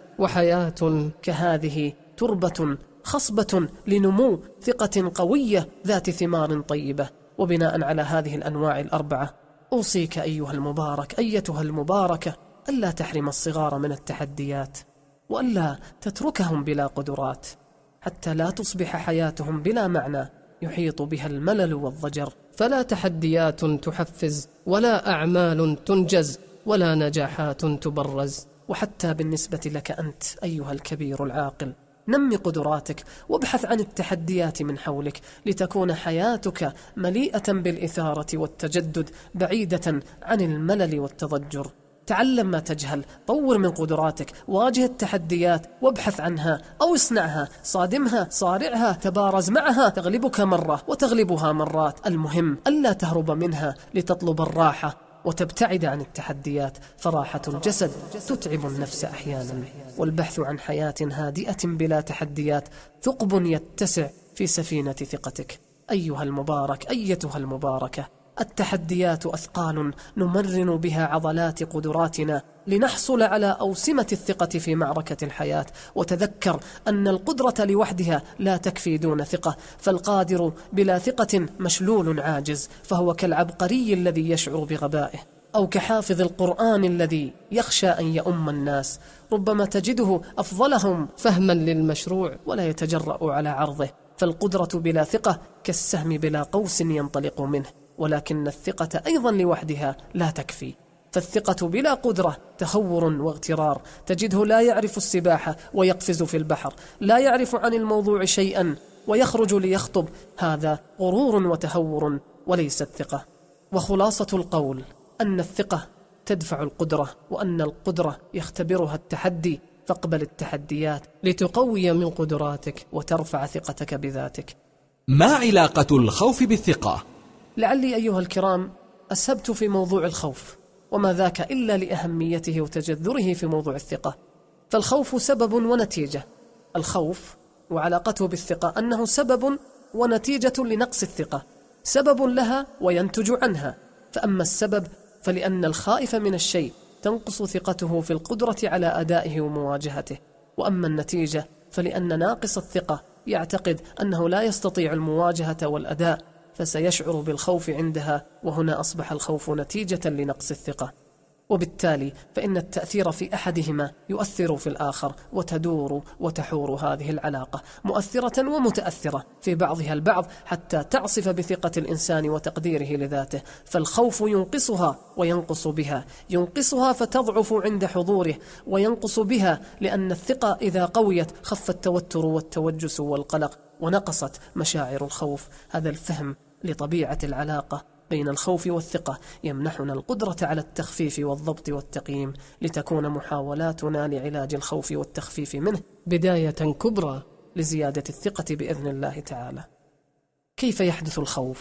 وحياة كهذه تربة خصبة لنمو ثقة قوية ذات ثمار طيبة. وبناء على هذه الأنواع الأربعة أوصيك أيها المبارك أيتها المباركة ألا تحرم الصغار من التحديات، وألا تتركهم بلا قدرات حتى لا تصبح حياتهم بلا معنى يحيط بها الملل والضجر. فلا تحديات تحفز، ولا أعمال تنجز، ولا نجاحات تبرز. وحتى بالنسبة لك أنت أيها الكبير العاقل، نمي قدراتك وابحث عن التحديات من حولك لتكون حياتك مليئة بالإثارة والتجدد بعيدة عن الملل والتضجر. تعلم ما تجهل، طور من قدراتك، واجه التحديات وابحث عنها أو اصنعها، صادمها، صارعها، تبارز معها، تغلبك مرة وتغلبها مرات. المهم ألا تهرب منها لتطلب الراحة وتبتعد عن التحديات، فراحة الجسد تتعب النفس أحيانا. والبحث عن حياة هادئة بلا تحديات ثقب يتسع في سفينة ثقتك. أيها المبارك أيتها المباركة، التحديات أثقال نمرن بها عضلات قدراتنا لنحصل على أوسمة الثقة في معركة الحياة. وتذكر أن القدرة لوحدها لا تكفي دون ثقة، فالقادر بلا ثقة مشلول عاجز، فهو كالعبقري الذي يشعر بغبائه، أو كحافظ القرآن الذي يخشى أن يؤم الناس، ربما تجده أفضلهم فهما للمشروع ولا يتجرأ على عرضه. فالقدرة بلا ثقة كالسهم بلا قوس ينطلق منه، ولكن الثقة أيضا لوحدها لا تكفي. فالثقة بلا قدرة تهور واغترار، تجده لا يعرف السباحة ويقفز في البحر، لا يعرف عن الموضوع شيئا ويخرج ليخطب، هذا غرور وتهور وليست ثقة. وخلاصة القول أن الثقة تدفع القدرة، وأن القدرة يختبرها التحدي، فاقبل التحديات لتقوي من قدراتك وترفع ثقتك بذاتك. ما علاقة الخوف بالثقة؟ لعلي أيها الكرام أسهبت في موضوع الخوف، وما ذاك إلا لأهميته وتجذره في موضوع الثقة. فالخوف سبب ونتيجة. الخوف وعلاقته بالثقة أنه سبب ونتيجة لنقص الثقة، سبب لها وينتج عنها. فأما السبب فلأن الخائف من الشيء تنقص ثقته في القدرة على أدائه ومواجهته، وأما النتيجة فلأن ناقص الثقة يعتقد أنه لا يستطيع المواجهة والأداء، فسيشعر بالخوف عندها، وهنا أصبح الخوف نتيجة لنقص الثقة. وبالتالي فإن التأثير في أحدهما يؤثر في الآخر، وتدور وتحور هذه العلاقة مؤثرة ومتأثرة في بعضها البعض حتى تعصف بثقة الإنسان وتقديره لذاته. فالخوف ينقصها وينقص بها، ينقصها فتضعف عند حضوره، وينقص بها لأن الثقة إذا قويت خف التوتر والتوجس والقلق، ونقصت مشاعر الخوف. هذا الفهم لطبيعة العلاقة بين الخوف والثقة يمنحنا القدرة على التخفيف والضبط والتقييم، لتكون محاولاتنا لعلاج الخوف والتخفيف منه بداية كبرى لزيادة الثقة بإذن الله تعالى. كيف يحدث الخوف؟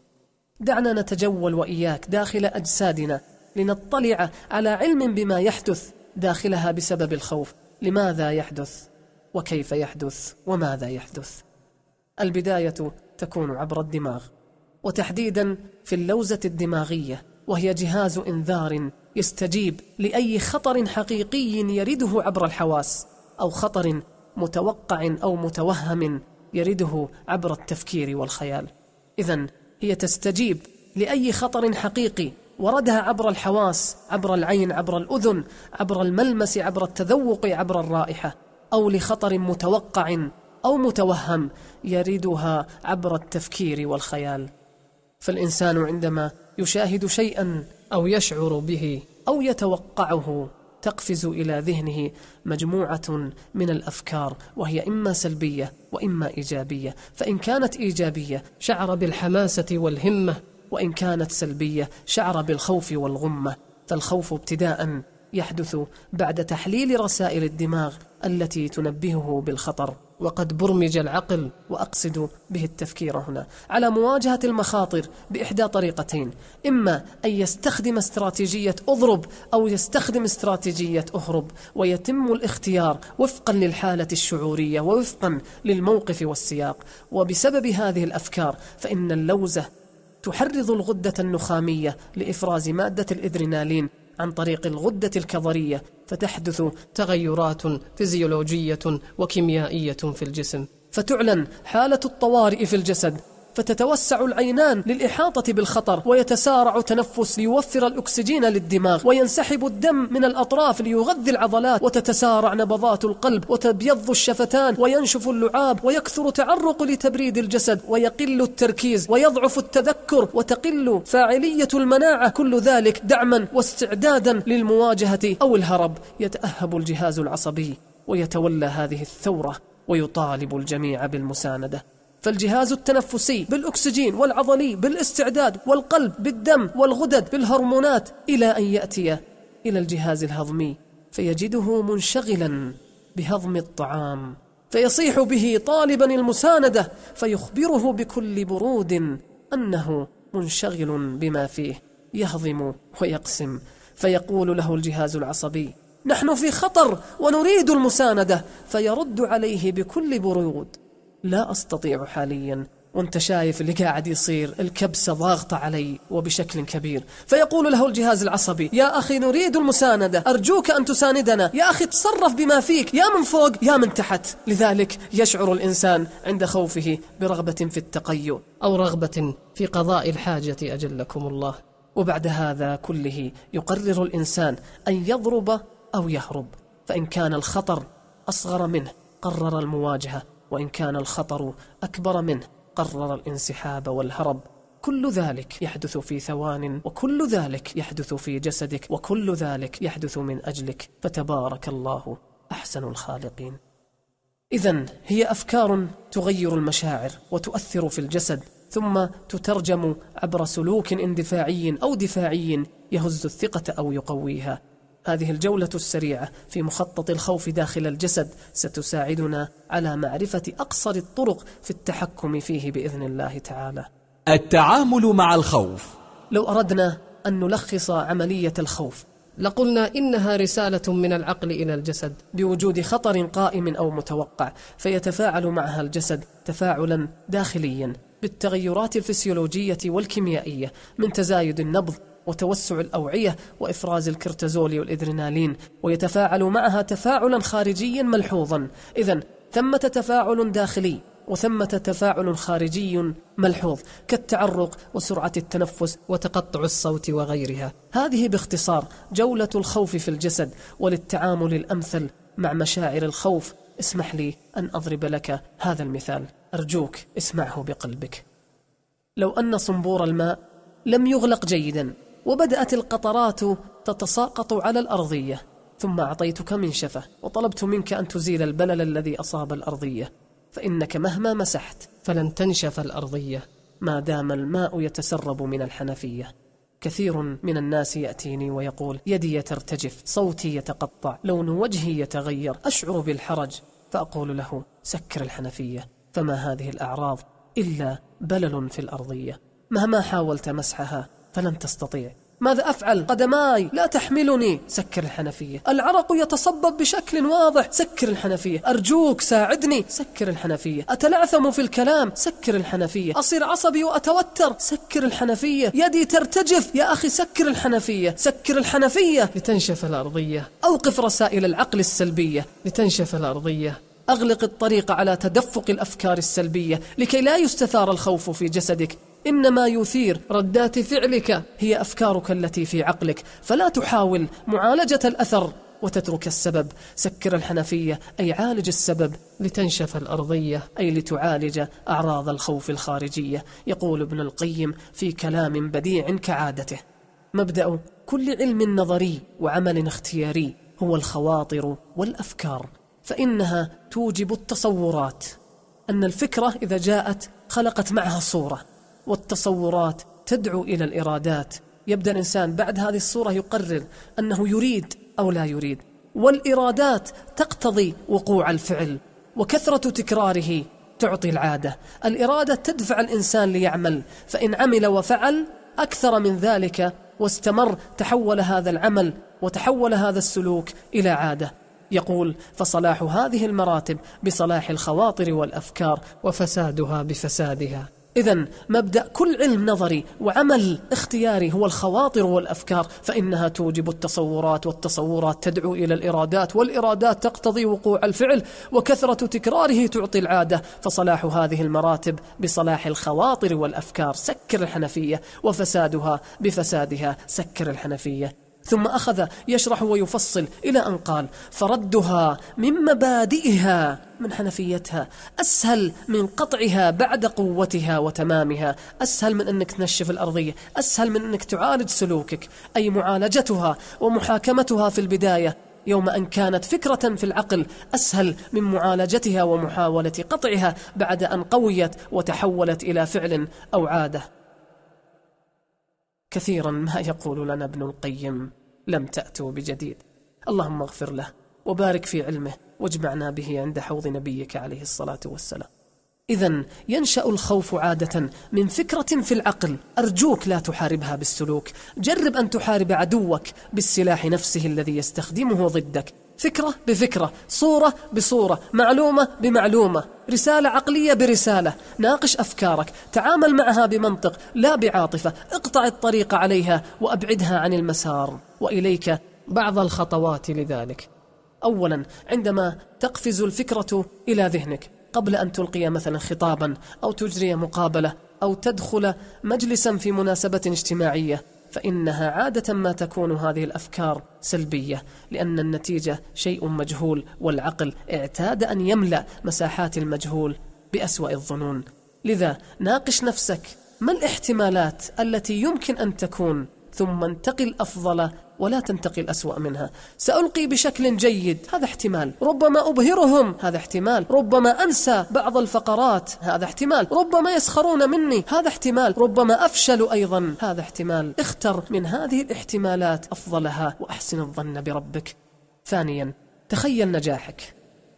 دعنا نتجول وإياك داخل أجسادنا لنطلع على علم بما يحدث داخلها بسبب الخوف. لماذا يحدث؟ وكيف يحدث؟ وماذا يحدث؟ البداية تكون عبر الدماغ، وتحديدا في اللوزة الدماغية، وهي جهاز إنذار يستجيب لأي خطر حقيقي يرده عبر الحواس، أو خطر متوقع أو متوهم يرده عبر التفكير والخيال. إذن هي تستجيب لأي خطر حقيقي وردها عبر الحواس، عبر العين، عبر الأذن، عبر الملمس، عبر التذوق، عبر الرائحة، أو لخطر متوقع أو متوهم يردها عبر التفكير والخيال. فالإنسان عندما يشاهد شيئا أو يشعر به أو يتوقعه تقفز إلى ذهنه مجموعة من الأفكار، وهي إما سلبية وإما إيجابية. فإن كانت إيجابية شعر بالحماسة والهمة، وإن كانت سلبية شعر بالخوف والغمة. فالخوف ابتداء يحدث بعد تحليل رسائل الدماغ التي تنبهه بالخطر، وقد برمج العقل، وأقصد به التفكير هنا، على مواجهة المخاطر بإحدى طريقتين: إما أن يستخدم استراتيجية أضرب أو يستخدم استراتيجية أهرب، ويتم الاختيار وفقا للحالة الشعورية ووفقا للموقف والسياق. وبسبب هذه الأفكار فإن اللوزة تحرض الغدة النخامية لإفراز مادة الإدرينالين عن طريق الغدة الكظرية، فتحدث تغيرات فيزيولوجية وكيميائية في الجسم، فتعلن حالة الطوارئ في الجسد، فتتوسع العينان للإحاطة بالخطر، ويتسارع تنفس ليوفر الأكسجين للدماغ، وينسحب الدم من الأطراف ليغذي العضلات، وتتسارع نبضات القلب، وتبيض الشفتان، وينشف اللعاب، ويكثر تعرق لتبريد الجسد، ويقل التركيز، ويضعف التذكر، وتقل فاعلية المناعة. كل ذلك دعما واستعدادا للمواجهة أو الهرب. يتأهب الجهاز العصبي ويتولى هذه الثورة، ويطالب الجميع بالمساندة. فالجهاز التنفسي بالأكسجين، والعضلي بالاستعداد، والقلب بالدم، والغدد بالهرمونات، إلى أن يأتي إلى الجهاز الهضمي فيجده منشغلا بهضم الطعام، فيصيح به طالبا المساندة، فيخبره بكل برود أنه منشغل بما فيه، يهضم ويقسم. فيقول له الجهاز العصبي: نحن في خطر ونريد المساندة، فيرد عليه بكل برود: لا أستطيع حاليا، وانت شايف اللي قاعد يصير، الكبسة ضاغطة علي وبشكل كبير. فيقول له الجهاز العصبي: يا أخي نريد المساندة، أرجوك أن تساندنا، يا أخي تصرف بما فيك، يا من فوق يا من تحت. لذلك يشعر الإنسان عند خوفه برغبة في التقيؤ، أو رغبة في قضاء الحاجة أجلكم الله. وبعد هذا كله يقرر الإنسان أن يضرب أو يهرب، فإن كان الخطر أصغر منه قرر المواجهة، وإن كان الخطر أكبر منه قرر الانسحاب والهرب. كل ذلك يحدث في ثوان، وكل ذلك يحدث في جسدك، وكل ذلك يحدث من أجلك، فتبارك الله أحسن الخالقين. إذن هي أفكار تغير المشاعر وتؤثر في الجسد، ثم تترجم عبر سلوك اندفاعي أو دفاعي يهز الثقة أو يقويها. هذه الجولة السريعة في مخطط الخوف داخل الجسد ستساعدنا على معرفة أقصر الطرق في التحكم فيه بإذن الله تعالى. التعامل مع الخوف. لو أردنا أن نلخص عملية الخوف لقلنا إنها رسالة من العقل إلى الجسد بوجود خطر قائم أو متوقع، فيتفاعل معها الجسد تفاعلا داخليا بالتغيرات الفسيولوجية والكيميائية من تزايد النبض وتوسع الأوعية وإفراز الكورتيزول والإدرينالين، ويتفاعل معها تفاعلا خارجيا ملحوظا. إذن ثمة تفاعل داخلي وثمة تفاعل خارجي ملحوظ كالتعرق وسرعة التنفس وتقطع الصوت وغيرها. هذه باختصار جولة الخوف في الجسد. وللتعامل الأمثل مع مشاعر الخوف اسمح لي أن أضرب لك هذا المثال، أرجوك اسمعه بقلبك. لو أن صنبور الماء لم يغلق جيدا وبدأت القطرات تتساقط على الأرضية، ثم أعطيتك منشفة وطلبت منك أن تزيل البلل الذي أصاب الأرضية، فإنك مهما مسحت فلن تنشف الأرضية ما دام الماء يتسرب من الحنفية. كثير من الناس يأتيني ويقول يدي ترتجف، صوتي يتقطع، لون وجهي يتغير، أشعر بالحرج، فأقول له سكر الحنفية، فما هذه الأعراض إلا بلل في الأرضية، مهما حاولت مسحها فلن تستطيع. ماذا أفعل؟ قدماي لا تحملني، سكر الحنفية. العرق يتصبب بشكل واضح، سكر الحنفية. أرجوك ساعدني، سكر الحنفية. أتلعثم في الكلام، سكر الحنفية. أصير عصبي وأتوتر، سكر الحنفية. يدي ترتجف، يا أخي سكر الحنفية، سكر الحنفية لتنشف الأرضية. أوقف رسائل العقل السلبية لتنشف الأرضية. أغلق الطريق على تدفق الأفكار السلبية لكي لا يستثار الخوف في جسدك. إنما يثير ردات فعلك هي أفكارك التي في عقلك، فلا تحاول معالجة الأثر وتترك السبب. سكر الحنفية أي عالج السبب لتنشف الأرضية، أي لتعالج أعراض الخوف الخارجية. يقول ابن القيم في كلام بديع كعادته: مبدأ كل علم نظري وعمل اختياري هو الخواطر والأفكار، فإنها توجب التصورات. أن الفكرة إذا جاءت خلقت معها صورة، والتصورات تدعو إلى الإرادات. يبدأ الإنسان بعد هذه الصورة يقرر أنه يريد أو لا يريد، والإرادات تقتضي وقوع الفعل، وكثرة تكراره تعطي العادة. الإرادة تدفع الإنسان ليعمل، فإن عمل وفعل أكثر من ذلك واستمر تحول هذا العمل وتحول هذا السلوك إلى عادة. يقول: فصلاح هذه المراتب بصلاح الخواطر والأفكار، وفسادها بفسادها. إذن مبدأ كل علم نظري وعمل اختياري هو الخواطر والأفكار، فإنها توجب التصورات، والتصورات تدعو إلى الإرادات، والإرادات تقتضي وقوع الفعل، وكثرة تكراره تعطي العادة. فصلاح هذه المراتب بصلاح الخواطر والأفكار، سكر الحنفية، وفسادها بفسادها، سكر الحنفية. ثم أخذ يشرح ويفصل إلى أن قال: فردها من مبادئها من حنفيتها أسهل من قطعها بعد قوتها وتمامها. أسهل من أنك تنشف الأرضية، أسهل من أنك تعالج سلوكك، أي معالجتها ومحاكمتها في البداية يوم أن كانت فكرة في العقل أسهل من معالجتها ومحاولة قطعها بعد أن قويت وتحولت إلى فعل أو عادة. كثيرا ما يقول لنا ابن القيم: لم تأتوا بجديد. اللهم اغفر له وبارك في علمه، واجمعنا به عند حوض نبيك عليه الصلاة والسلام. إذن ينشأ الخوف عادة من فكرة في العقل. أرجوك لا تحاربها بالسلوك، جرب أن تحارب عدوك بالسلاح نفسه الذي يستخدمه ضدك. فكرة بفكرة، صورة بصورة، معلومة بمعلومة، رسالة عقلية برسالة. ناقش أفكارك، تعامل معها بمنطق لا بعاطفة، اقطع الطريق عليها وأبعدها عن المسار. وإليك بعض الخطوات لذلك. أولا، عندما تقفز الفكرة إلى ذهنك قبل أن تلقي مثلا خطابا أو تجري مقابلة أو تدخل مجلسا في مناسبة اجتماعية، فإنها عادة ما تكون هذه الأفكار سلبية، لأن النتيجة شيء مجهول، والعقل اعتاد أن يملأ مساحات المجهول بأسوأ الظنون. لذا ناقش نفسك: ما الاحتمالات التي يمكن أن تكون ثم انتقل أفضل ولا تنتقل أسوأ منها. سألقي بشكل جيد، هذا احتمال. ربما أبهرهم، هذا احتمال. ربما أنسى بعض الفقرات، هذا احتمال. ربما يسخرون مني، هذا احتمال. ربما أفشل أيضا، هذا احتمال. اختر من هذه الاحتمالات أفضلها وأحسن الظن بربك. ثانيا، تخيل نجاحك.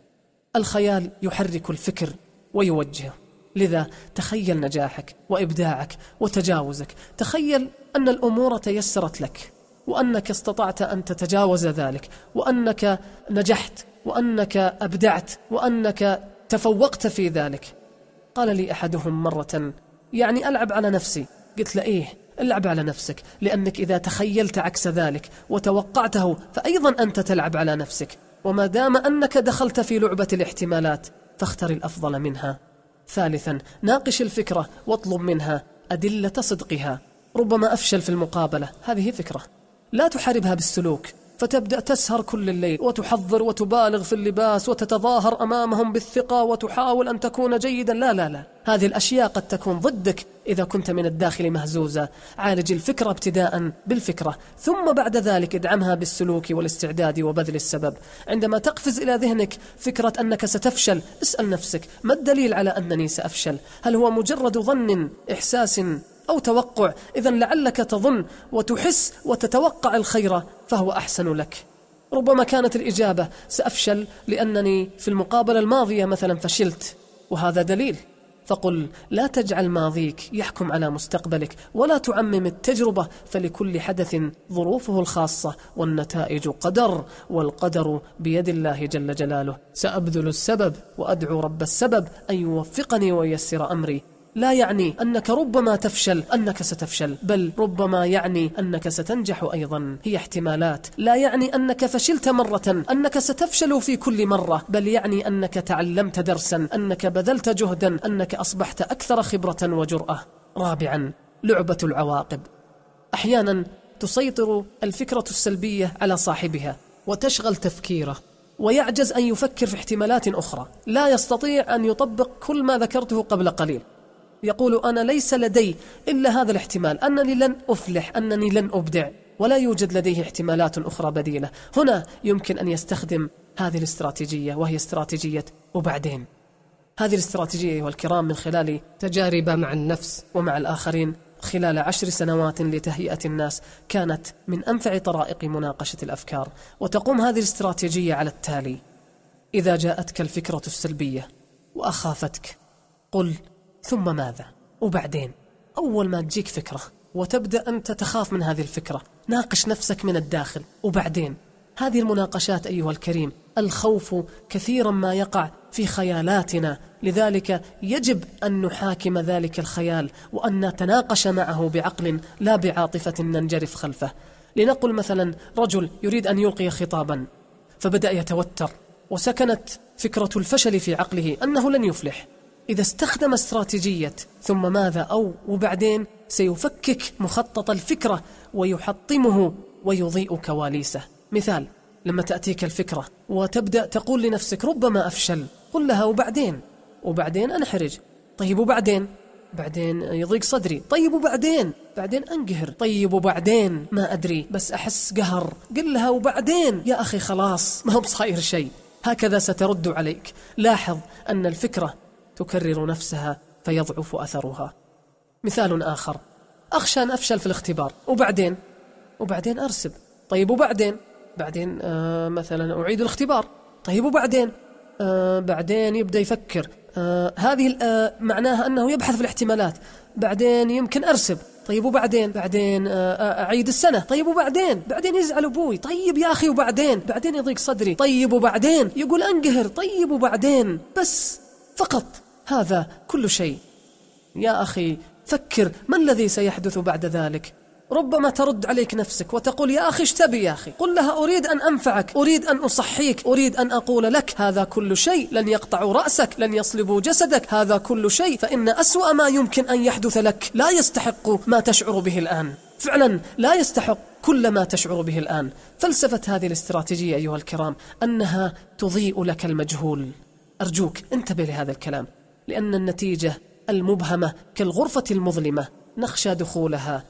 الخيال يحرك الفكر ويوجهه، لذا تخيل نجاحك وإبداعك وتجاوزك. تخيل أن الأمور تيسرت لك، وأنك استطعت أن تتجاوز ذلك، وأنك نجحت، وأنك أبدعت، وأنك تفوقت في ذلك. قال لي أحدهم مرة: يعني ألعب على نفسي. قلت له: إيه، العب على نفسك، لأنك إذا تخيلت عكس ذلك وتوقعته فأيضا أنت تلعب على نفسك. وما دام أنك دخلت في لعبة الاحتمالات فاختر الأفضل منها. ثالثا، ناقش الفكرة واطلب منها أدلة صدقها. ربما أفشل في المقابلة، هذه فكرة، لا تحاربها بالسلوك فتبدأ تسهر كل الليل وتحضر وتبالغ في اللباس وتتظاهر أمامهم بالثقة وتحاول أن تكون جيدا. لا لا لا، هذه الأشياء قد تكون ضدك إذا كنت من الداخل مهزوزة. عالج الفكرة ابتداء بالفكرة، ثم بعد ذلك ادعمها بالسلوك والاستعداد وبذل السبب. عندما تقفز إلى ذهنك فكرة أنك ستفشل، اسأل نفسك: ما الدليل على أنني سأفشل؟ هل هو مجرد ظن، إحساس أو توقع؟ إذن لعلك تظن وتحس وتتوقع الخير فهو أحسن لك. ربما كانت الإجابة: سأفشل لأنني في المقابلة الماضية مثلا فشلت، وهذا دليل. فقل: لا تجعل ماضيك يحكم على مستقبلك، ولا تعمم التجربة، فلكل حدث ظروفه الخاصة، والنتائج قدر، والقدر بيد الله جل جلاله. سأبذل السبب وأدعو رب السبب أن يوفقني وييسر أمري. لا يعني أنك ربما تفشل أنك ستفشل، بل ربما يعني أنك ستنجح أيضا. هي احتمالات. لا يعني أنك فشلت مرة أنك ستفشل في كل مرة، بل يعني أنك تعلمت درسا، أنك بذلت جهدا، أنك أصبحت أكثر خبرة وجرأة. رابعا، لعبة العواقب. أحيانا تسيطر الفكرة السلبية على صاحبها وتشغل تفكيره، ويعجز أن يفكر في احتمالات أخرى، لا يستطيع أن يطبق كل ما ذكرته قبل قليل. يقول: أنا ليس لدي إلا هذا الاحتمال، أنني لن أفلح، أنني لن أبدع، ولا يوجد لديه احتمالات أخرى بديلة. هنا يمكن أن يستخدم هذه الاستراتيجية، وهي استراتيجية وبعدين. هذه الاستراتيجية أيها الكرام من خلال تجارب مع النفس ومع الآخرين خلال عشر سنوات لتهيئة الناس كانت من أنفع طرائق مناقشة الأفكار. وتقوم هذه الاستراتيجية على التالي: إذا جاءتك الفكرة السلبية وأخافتك، قل: ثم ماذا؟ وبعدين. أول ما تجيك فكرة وتبدأ أنت تخاف من هذه الفكرة، ناقش نفسك من الداخل. وبعدين هذه المناقشات أيها الكريم، الخوف كثيرا ما يقع في خيالاتنا، لذلك يجب أن نحاكم ذلك الخيال وأن نتناقش معه بعقل لا بعاطفة ننجرف خلفه. لنقل مثلا رجل يريد أن يلقي خطابا فبدأ يتوتر، وسكنت فكرة الفشل في عقله أنه لن يفلح. إذا استخدم استراتيجية ثم ماذا أو وبعدين، سيفكك مخطط الفكرة ويحطمه ويضيء كواليسه. مثال: لما تأتيك الفكرة وتبدأ تقول لنفسك ربما أفشل، قل لها وبعدين. وبعدين أنحرج. طيب وبعدين؟ بعدين يضيق صدري. طيب وبعدين؟ بعدين أنقهر. طيب وبعدين؟ ما أدري بس أحس قهر. قل لها وبعدين يا أخي خلاص ما هو بصاير شيء. هكذا سترد عليك. لاحظ أن الفكرة تكرر نفسها فيضعف أثرها. مثال آخر: أخشى أن أفشل في الاختبار، وبعدين؟ وبعدين أرسب. طيب وبعدين؟ بعدين آه مثلا أعيد الاختبار. طيب وبعدين؟ آه بعدين يبدأ يفكر. آه هذه آه معناها أنه يبحث في الاحتمالات. بعدين يمكن أرسب. طيب وبعدين؟ بعدين آه أعيد السنة. طيب وبعدين؟ بعدين يزعل أبوي. طيب يا أخي وبعدين؟ بعدين يضيق صدري. طيب وبعدين؟ يقول أنقهر. طيب وبعدين؟ بس فقط هذا كل شيء. يا أخي فكر ما الذي سيحدث بعد ذلك. ربما ترد عليك نفسك وتقول يا أخي اشتبي يا أخي. قل لها أريد أن أنفعك، أريد أن أصحيك، أريد أن أقول لك هذا كل شيء لن يقطعوا رأسك، لن يصلبوا جسدك، هذا كل شيء، فإن أسوأ ما يمكن أن يحدث لك لا يستحق ما تشعر به الآن. فعلا لا يستحق كل ما تشعر به الآن. فلسفة هذه الاستراتيجية أيها الكرام أنها تضيء لك المجهول. أرجوك انتبه لهذا الكلام، لأن النتيجة المبهمة كالغرفة المظلمة نخشى دخولها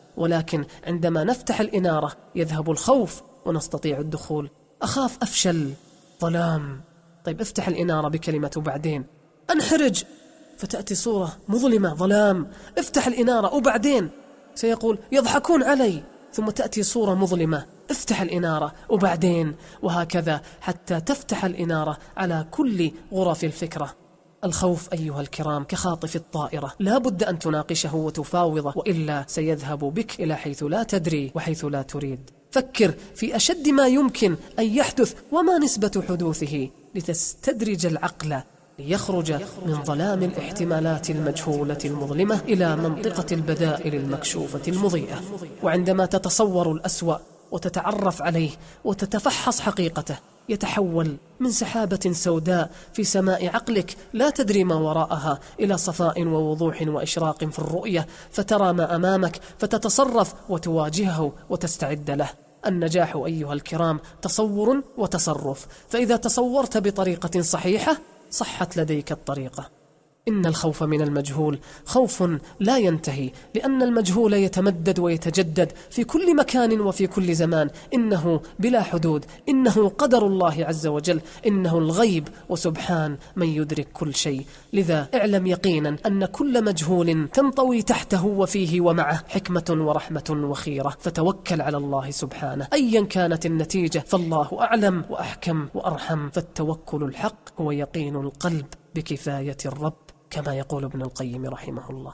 ولكن عندما نفتح الإنارة يذهب الخوف ونستطيع الدخول. أخاف أفشل، ظلام، طيب افتح الإنارة بكلمة وبعدين أنحرج، فتأتي صورة مظلمة ظلام. افتح الإنارة وبعدين سيقول يضحكون علي، ثم تأتي صورة مظلمة. افتح الإنارة وبعدين، وهكذا حتى تفتح الإنارة على كل غرف الفكرة. الخوف أيها الكرام كخاطف الطائرة، لا بد أن تناقشه وتفاوضه، وإلا سيذهب بك إلى حيث لا تدري وحيث لا تريد. فكر في أشد ما يمكن أن يحدث وما نسبة حدوثه لتستدرج العقل ليخرج من ظلام الاحتمالات المجهولة المظلمة إلى منطقة البدائل المكشوفة المضيئة. وعندما تتصور الأسوأ وتتعرف عليه وتتفحص حقيقته يتحول من سحابة سوداء في سماء عقلك لا تدري ما وراءها إلى صفاء ووضوح وإشراق في الرؤية، فترى ما أمامك فتتصرف وتواجهه وتستعد له. النجاح أيها الكرام تصور وتصرف، فإذا تصورت بطريقة صحيحة صحت لديك الطريقة. إن الخوف من المجهول خوف لا ينتهي، لأن المجهول يتمدد ويتجدد في كل مكان وفي كل زمان. إنه بلا حدود، إنه قدر الله عز وجل، إنه الغيب وسبحان من يدرك كل شيء. لذا اعلم يقينا أن كل مجهول تنطوي تحته وفيه ومعه حكمة ورحمة وخيرة، فتوكل على الله سبحانه أيا كانت النتيجة، فالله أعلم وأحكم وأرحم. فالتوكل الحق هو يقين القلب بكفاية الرب، كما يقول ابن القيم رحمه الله.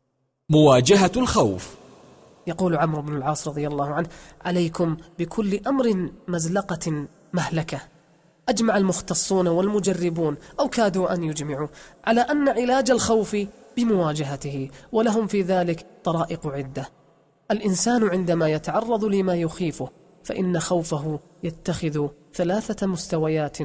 مواجهة الخوف. يقول عمرو بن العاص رضي الله عنه: عليكم بكل أمر مزلقة مهلكة. أجمع المختصون والمجربون أو كادوا أن يجمعوا على أن علاج الخوف بمواجهته، ولهم في ذلك طرائق عدة. الإنسان عندما يتعرض لما يخيفه فإن خوفه يتخذ ثلاثة مستويات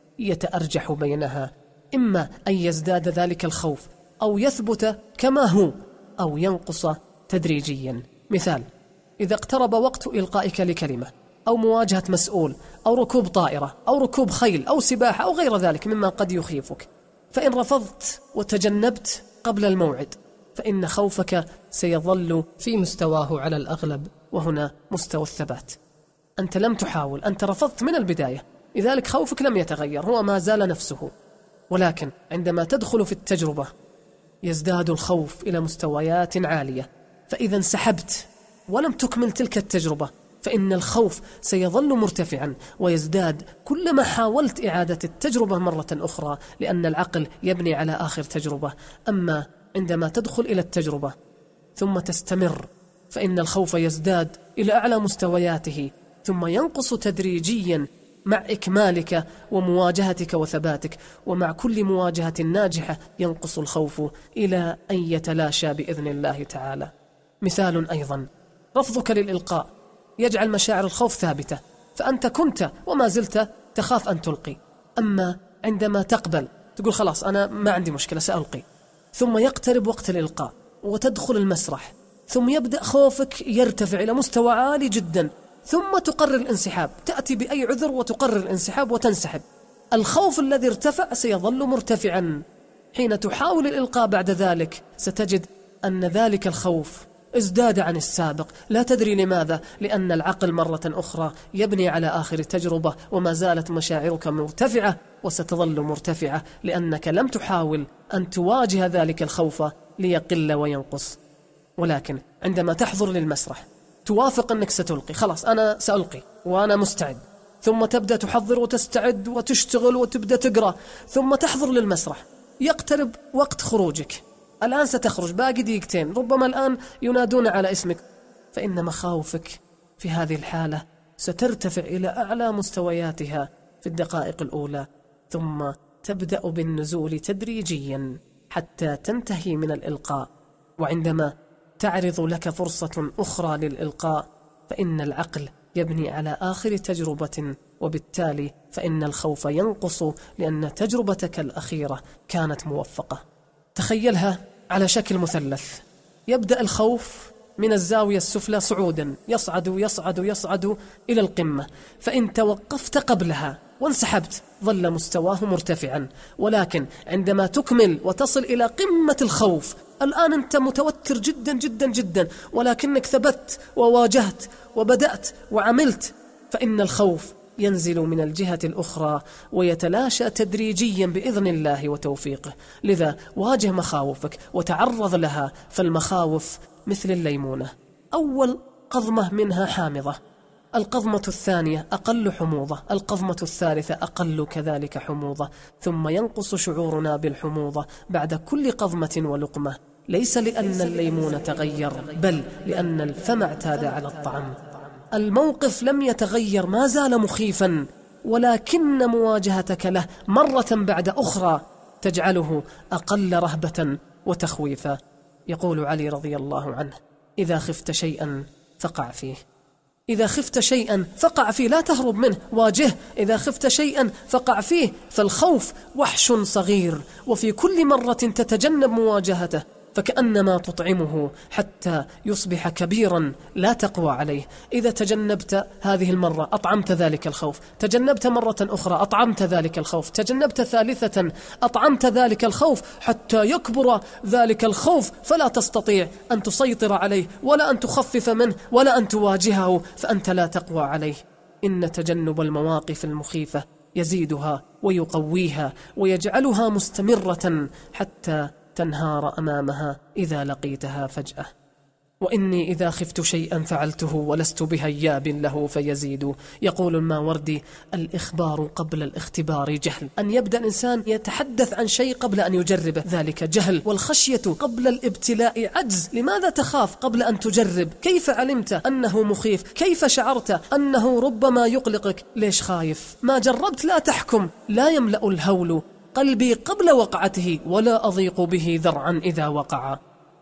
يتأرجح بينها، إما أن يزداد ذلك الخوف أو يثبت كما هو أو ينقص تدريجيا. مثال: إذا اقترب وقت إلقائك لكلمة أو مواجهة مسؤول أو ركوب طائرة أو ركوب خيل أو سباحة أو غير ذلك مما قد يخيفك، فإن رفضت وتجنبت قبل الموعد فإن خوفك سيظل في مستواه على الأغلب، وهنا مستوى الثبات. أنت لم تحاول، أنت رفضت من البداية، لذلك خوفك لم يتغير، هو ما زال نفسه. ولكن عندما تدخل في التجربة يزداد الخوف إلى مستويات عالية، فإذا انسحبت ولم تكمل تلك التجربة فإن الخوف سيظل مرتفعا ويزداد كلما حاولت إعادة التجربة مرة أخرى، لأن العقل يبني على آخر تجربة. أما عندما تدخل إلى التجربة ثم تستمر فإن الخوف يزداد إلى أعلى مستوياته ثم ينقص تدريجيا مع إكمالك ومواجهتك وثباتك، ومع كل مواجهة ناجحة ينقص الخوف إلى أن يتلاشى بإذن الله تعالى. مثال أيضا: رفضك للإلقاء يجعل مشاعر الخوف ثابتة، فأنت كنت وما زلت تخاف أن تلقي. أما عندما تقبل تقول خلاص أنا ما عندي مشكلة سألقي، ثم يقترب وقت الإلقاء وتدخل المسرح، ثم يبدأ خوفك يرتفع إلى مستوى عالي جدا، ثم تقرر الانسحاب، تأتي بأي عذر وتقرر الانسحاب وتنسحب. الخوف الذي ارتفع سيظل مرتفعا. حين تحاول الإلقاء بعد ذلك ستجد أن ذلك الخوف ازداد عن السابق، لا تدري لماذا، لأن العقل مرة أخرى يبني على آخر تجربة وما زالت مشاعرك مرتفعة وستظل مرتفعة، لأنك لم تحاول أن تواجه ذلك الخوف ليقل وينقص. ولكن عندما تحضر للمسرح توافق أنك ستلقي، خلاص أنا سألقي وأنا مستعد، ثم تبدأ تحضر وتستعد وتشتغل وتبدأ تقرأ، ثم تحضر للمسرح، يقترب وقت خروجك، الآن ستخرج باقي دقيقتين، ربما الآن ينادون على اسمك، فإن مخاوفك في هذه الحالة سترتفع إلى أعلى مستوياتها في الدقائق الأولى، ثم تبدأ بالنزول تدريجيا حتى تنتهي من الإلقاء. وعندما تعرض لك فرصة أخرى للإلقاء فإن العقل يبني على آخر تجربة، وبالتالي فإن الخوف ينقص لأن تجربتك الأخيرة كانت موفقة. تخيلها على شكل مثلث، يبدأ الخوف من الزاوية السفلى صعودا، يصعد يصعد يصعد إلى القمة، فإن توقفت قبلها وانسحبت ظل مستواه مرتفعا. ولكن عندما تكمل وتصل إلى قمة الخوف، الآن أنت متوتر جدا جدا جدا، ولكنك ثبت وواجهت وبدأت وعملت، فإن الخوف ينزل من الجهة الأخرى ويتلاشى تدريجيا بإذن الله وتوفيقه. لذا واجه مخاوفك وتعرض لها، فالمخاوف مثل الليمونة، أول قضمة منها حامضة، القضمة الثانية أقل حموضة، القضمة الثالثة أقل كذلك حموضة، ثم ينقص شعورنا بالحموضة بعد كل قضمة ولقمة، ليس لأن الليمون تغير، بل لأن الفم اعتاد على الطعم. الموقف لم يتغير، ما زال مخيفا، ولكن مواجهتك له مرة بعد أخرى تجعله أقل رهبة وتخويفا. يقول علي رضي الله عنه: إذا خفت شيئا فقع فيه، إذا خفت شيئا فقع فيه، لا تهرب منه، واجه. إذا خفت شيئا فقع فيه، فالخوف وحش صغير، وفي كل مرة تتجنب مواجهته فكأنما تطعمه حتى يصبح كبيرا لا تقوى عليه. إذا تجنبت هذه المرة أطعمت ذلك الخوف، تجنبت مرة أخرى أطعمت ذلك الخوف، تجنبت ثالثة أطعمت ذلك الخوف، حتى يكبر ذلك الخوف فلا تستطيع أن تسيطر عليه ولا أن تخفف منه ولا أن تواجهه، فأنت لا تقوى عليه. إن تجنب المواقف المخيفة يزيدها ويقويها ويجعلها مستمرة حتى تنهار أمامها إذا لقيتها فجأة. وإني إذا خفت شيئا فعلته ولست بهياب له فيزيد. يقول الماوردي: الإخبار قبل الاختبار جهل، أن يبدأ الإنسان يتحدث عن شيء قبل أن يجربه ذلك جهل. والخشية قبل الابتلاء عجز. لماذا تخاف قبل أن تجرب؟ كيف علمت أنه مخيف؟ كيف شعرت أنه ربما يقلقك؟ ليش خايف؟ ما جربت لا تحكم. لا يملأ الهول قلبي قبل وقعته ولا أضيق به ذرعا إذا وقع.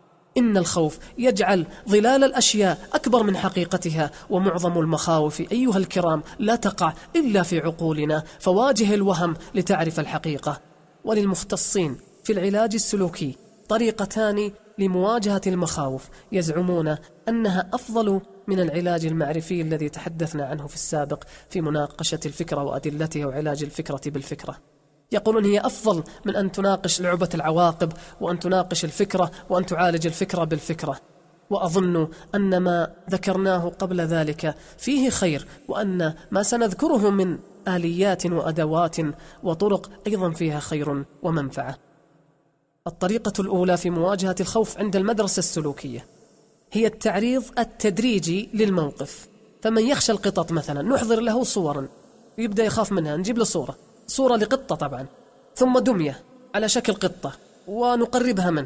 إن الخوف يجعل ظلال الأشياء أكبر من حقيقتها، ومعظم المخاوف أيها الكرام لا تقع إلا في عقولنا، فواجه الوهم لتعرف الحقيقة. وللمختصين في العلاج السلوكي طريقتان لمواجهة المخاوف، يزعمون أنها أفضل من العلاج المعرفي الذي تحدثنا عنه في السابق في مناقشة الفكرة وأدلتها وعلاج الفكرة بالفكرة. يقولون هي أفضل من أن تناقش لعبة العواقب وأن تناقش الفكرة وأن تعالج الفكرة بالفكرة. وأظن أن ما ذكرناه قبل ذلك فيه خير، وأن ما سنذكره من آليات وأدوات وطرق أيضا فيها خير ومنفعة. الطريقة الأولى في مواجهة الخوف عند المدرسة السلوكية هي التعريض التدريجي للموقف. فمن يخشى القطط مثلا نحضر له صورا يبدأ يخاف منها، نجيب له صورة صورة لقطة طبعا، ثم دمية على شكل قطة ونقربها منه،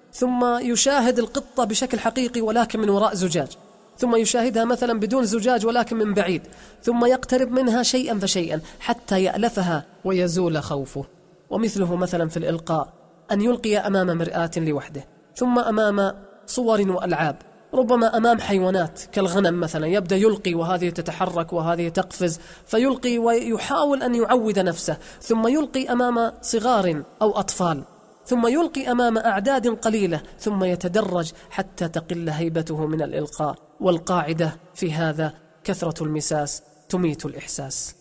ثم يشاهد القطة بشكل حقيقي ولكن من وراء زجاج، ثم يشاهدها مثلا بدون زجاج ولكن من بعيد، ثم يقترب منها شيئا فشيئا حتى يألفها ويزول خوفه. ومثله مثلا في الإلقاء، أن يلقي أمام مرآة لوحده، ثم أمام صور وألعاب، ربما أمام حيوانات كالغنم مثلا يبدأ يلقي وهذه تتحرك وهذه تقفز، فيلقي ويحاول أن يعود نفسه، ثم يلقي أمام صغار أو أطفال، ثم يلقي أمام أعداد قليلة، ثم يتدرج حتى تقل هيبته من الإلقاء. والقاعدة في هذا كثرة المساس تميت الإحساس.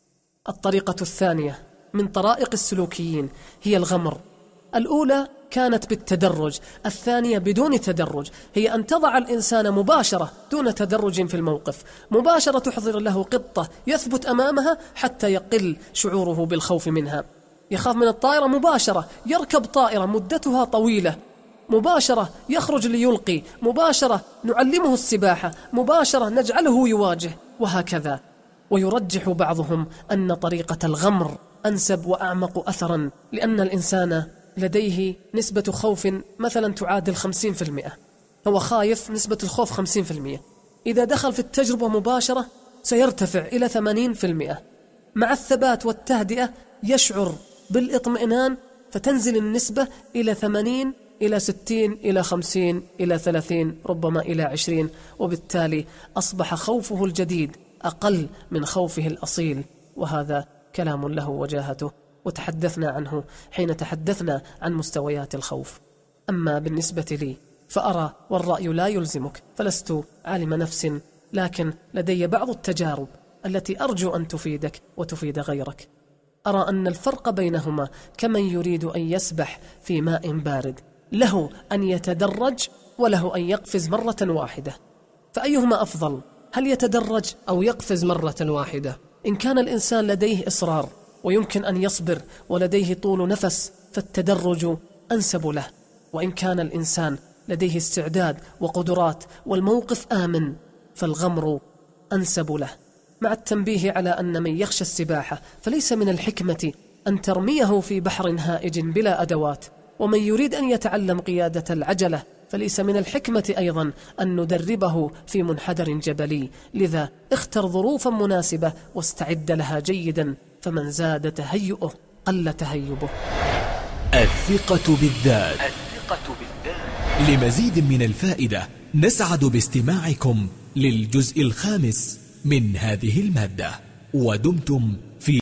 الطريقة الثانية من طرائق السلوكيين هي الغمر. الأولى كانت بالتدرج، الثانية بدون تدرج، هي أن تضع الإنسان مباشرة دون تدرج في الموقف، مباشرة تحضر له قطة يثبت أمامها حتى يقل شعوره بالخوف منها. يخاف من الطائرة مباشرة يركب طائرة مدتها طويلة، مباشرة يخرج ليلقي، مباشرة نعلمه السباحة، مباشرة نجعله يواجه، وهكذا. ويرجح بعضهم أن طريقة الغمر أنسب وأعمق أثرا، لأن الإنسان لديه نسبة خوف مثلا تعادل خمسين في المئة، هو خايف نسبة الخوف خمسين في المئة، إذا دخل في التجربة مباشرة سيرتفع إلى ثمانين في المئة. مع الثبات والتهدئة يشعر بالاطمئنان فتنزل النسبة إلى ثمانين إلى ستين إلى خمسين إلى ثلاثين ربما إلى عشرين، وبالتالي أصبح خوفه الجديد أقل من خوفه الأصيل، وهذا كلام له وجاهته وتحدثنا عنه حين تحدثنا عن مستويات الخوف. أما بالنسبة لي فأرى والرأي لا يلزمك، فلست عالم نفس، لكن لدي بعض التجارب التي أرجو أن تفيدك وتفيد غيرك. أرى أن الفرق بينهما كمن يريد أن يسبح في ماء بارد، له أن يتدرج وله أن يقفز مرة واحدة، فأيهما أفضل؟ هل يتدرج أو يقفز مرة واحدة؟ إن كان الإنسان لديه إصرار ويمكن أن يصبر ولديه طول نفس فالتدرج أنسب له، وإن كان الإنسان لديه استعداد وقدرات والموقف آمن فالغمر أنسب له، مع التنبيه على أن من يخشى السباحة فليس من الحكمة أن ترميه في بحر هائج بلا أدوات، ومن يريد أن يتعلم قيادة العجلة فليس من الحكمة أيضا أن ندربه في منحدر جبلي، لذا اختر ظروفا مناسبة واستعد لها جيدا، فمن زاد تهيئه قل تهيبه. الثقة بالذات. الثقة بالذات. لمزيد من الفائدة نسعد باستماعكم للجزء الخامس من هذه المادة، ودمتم في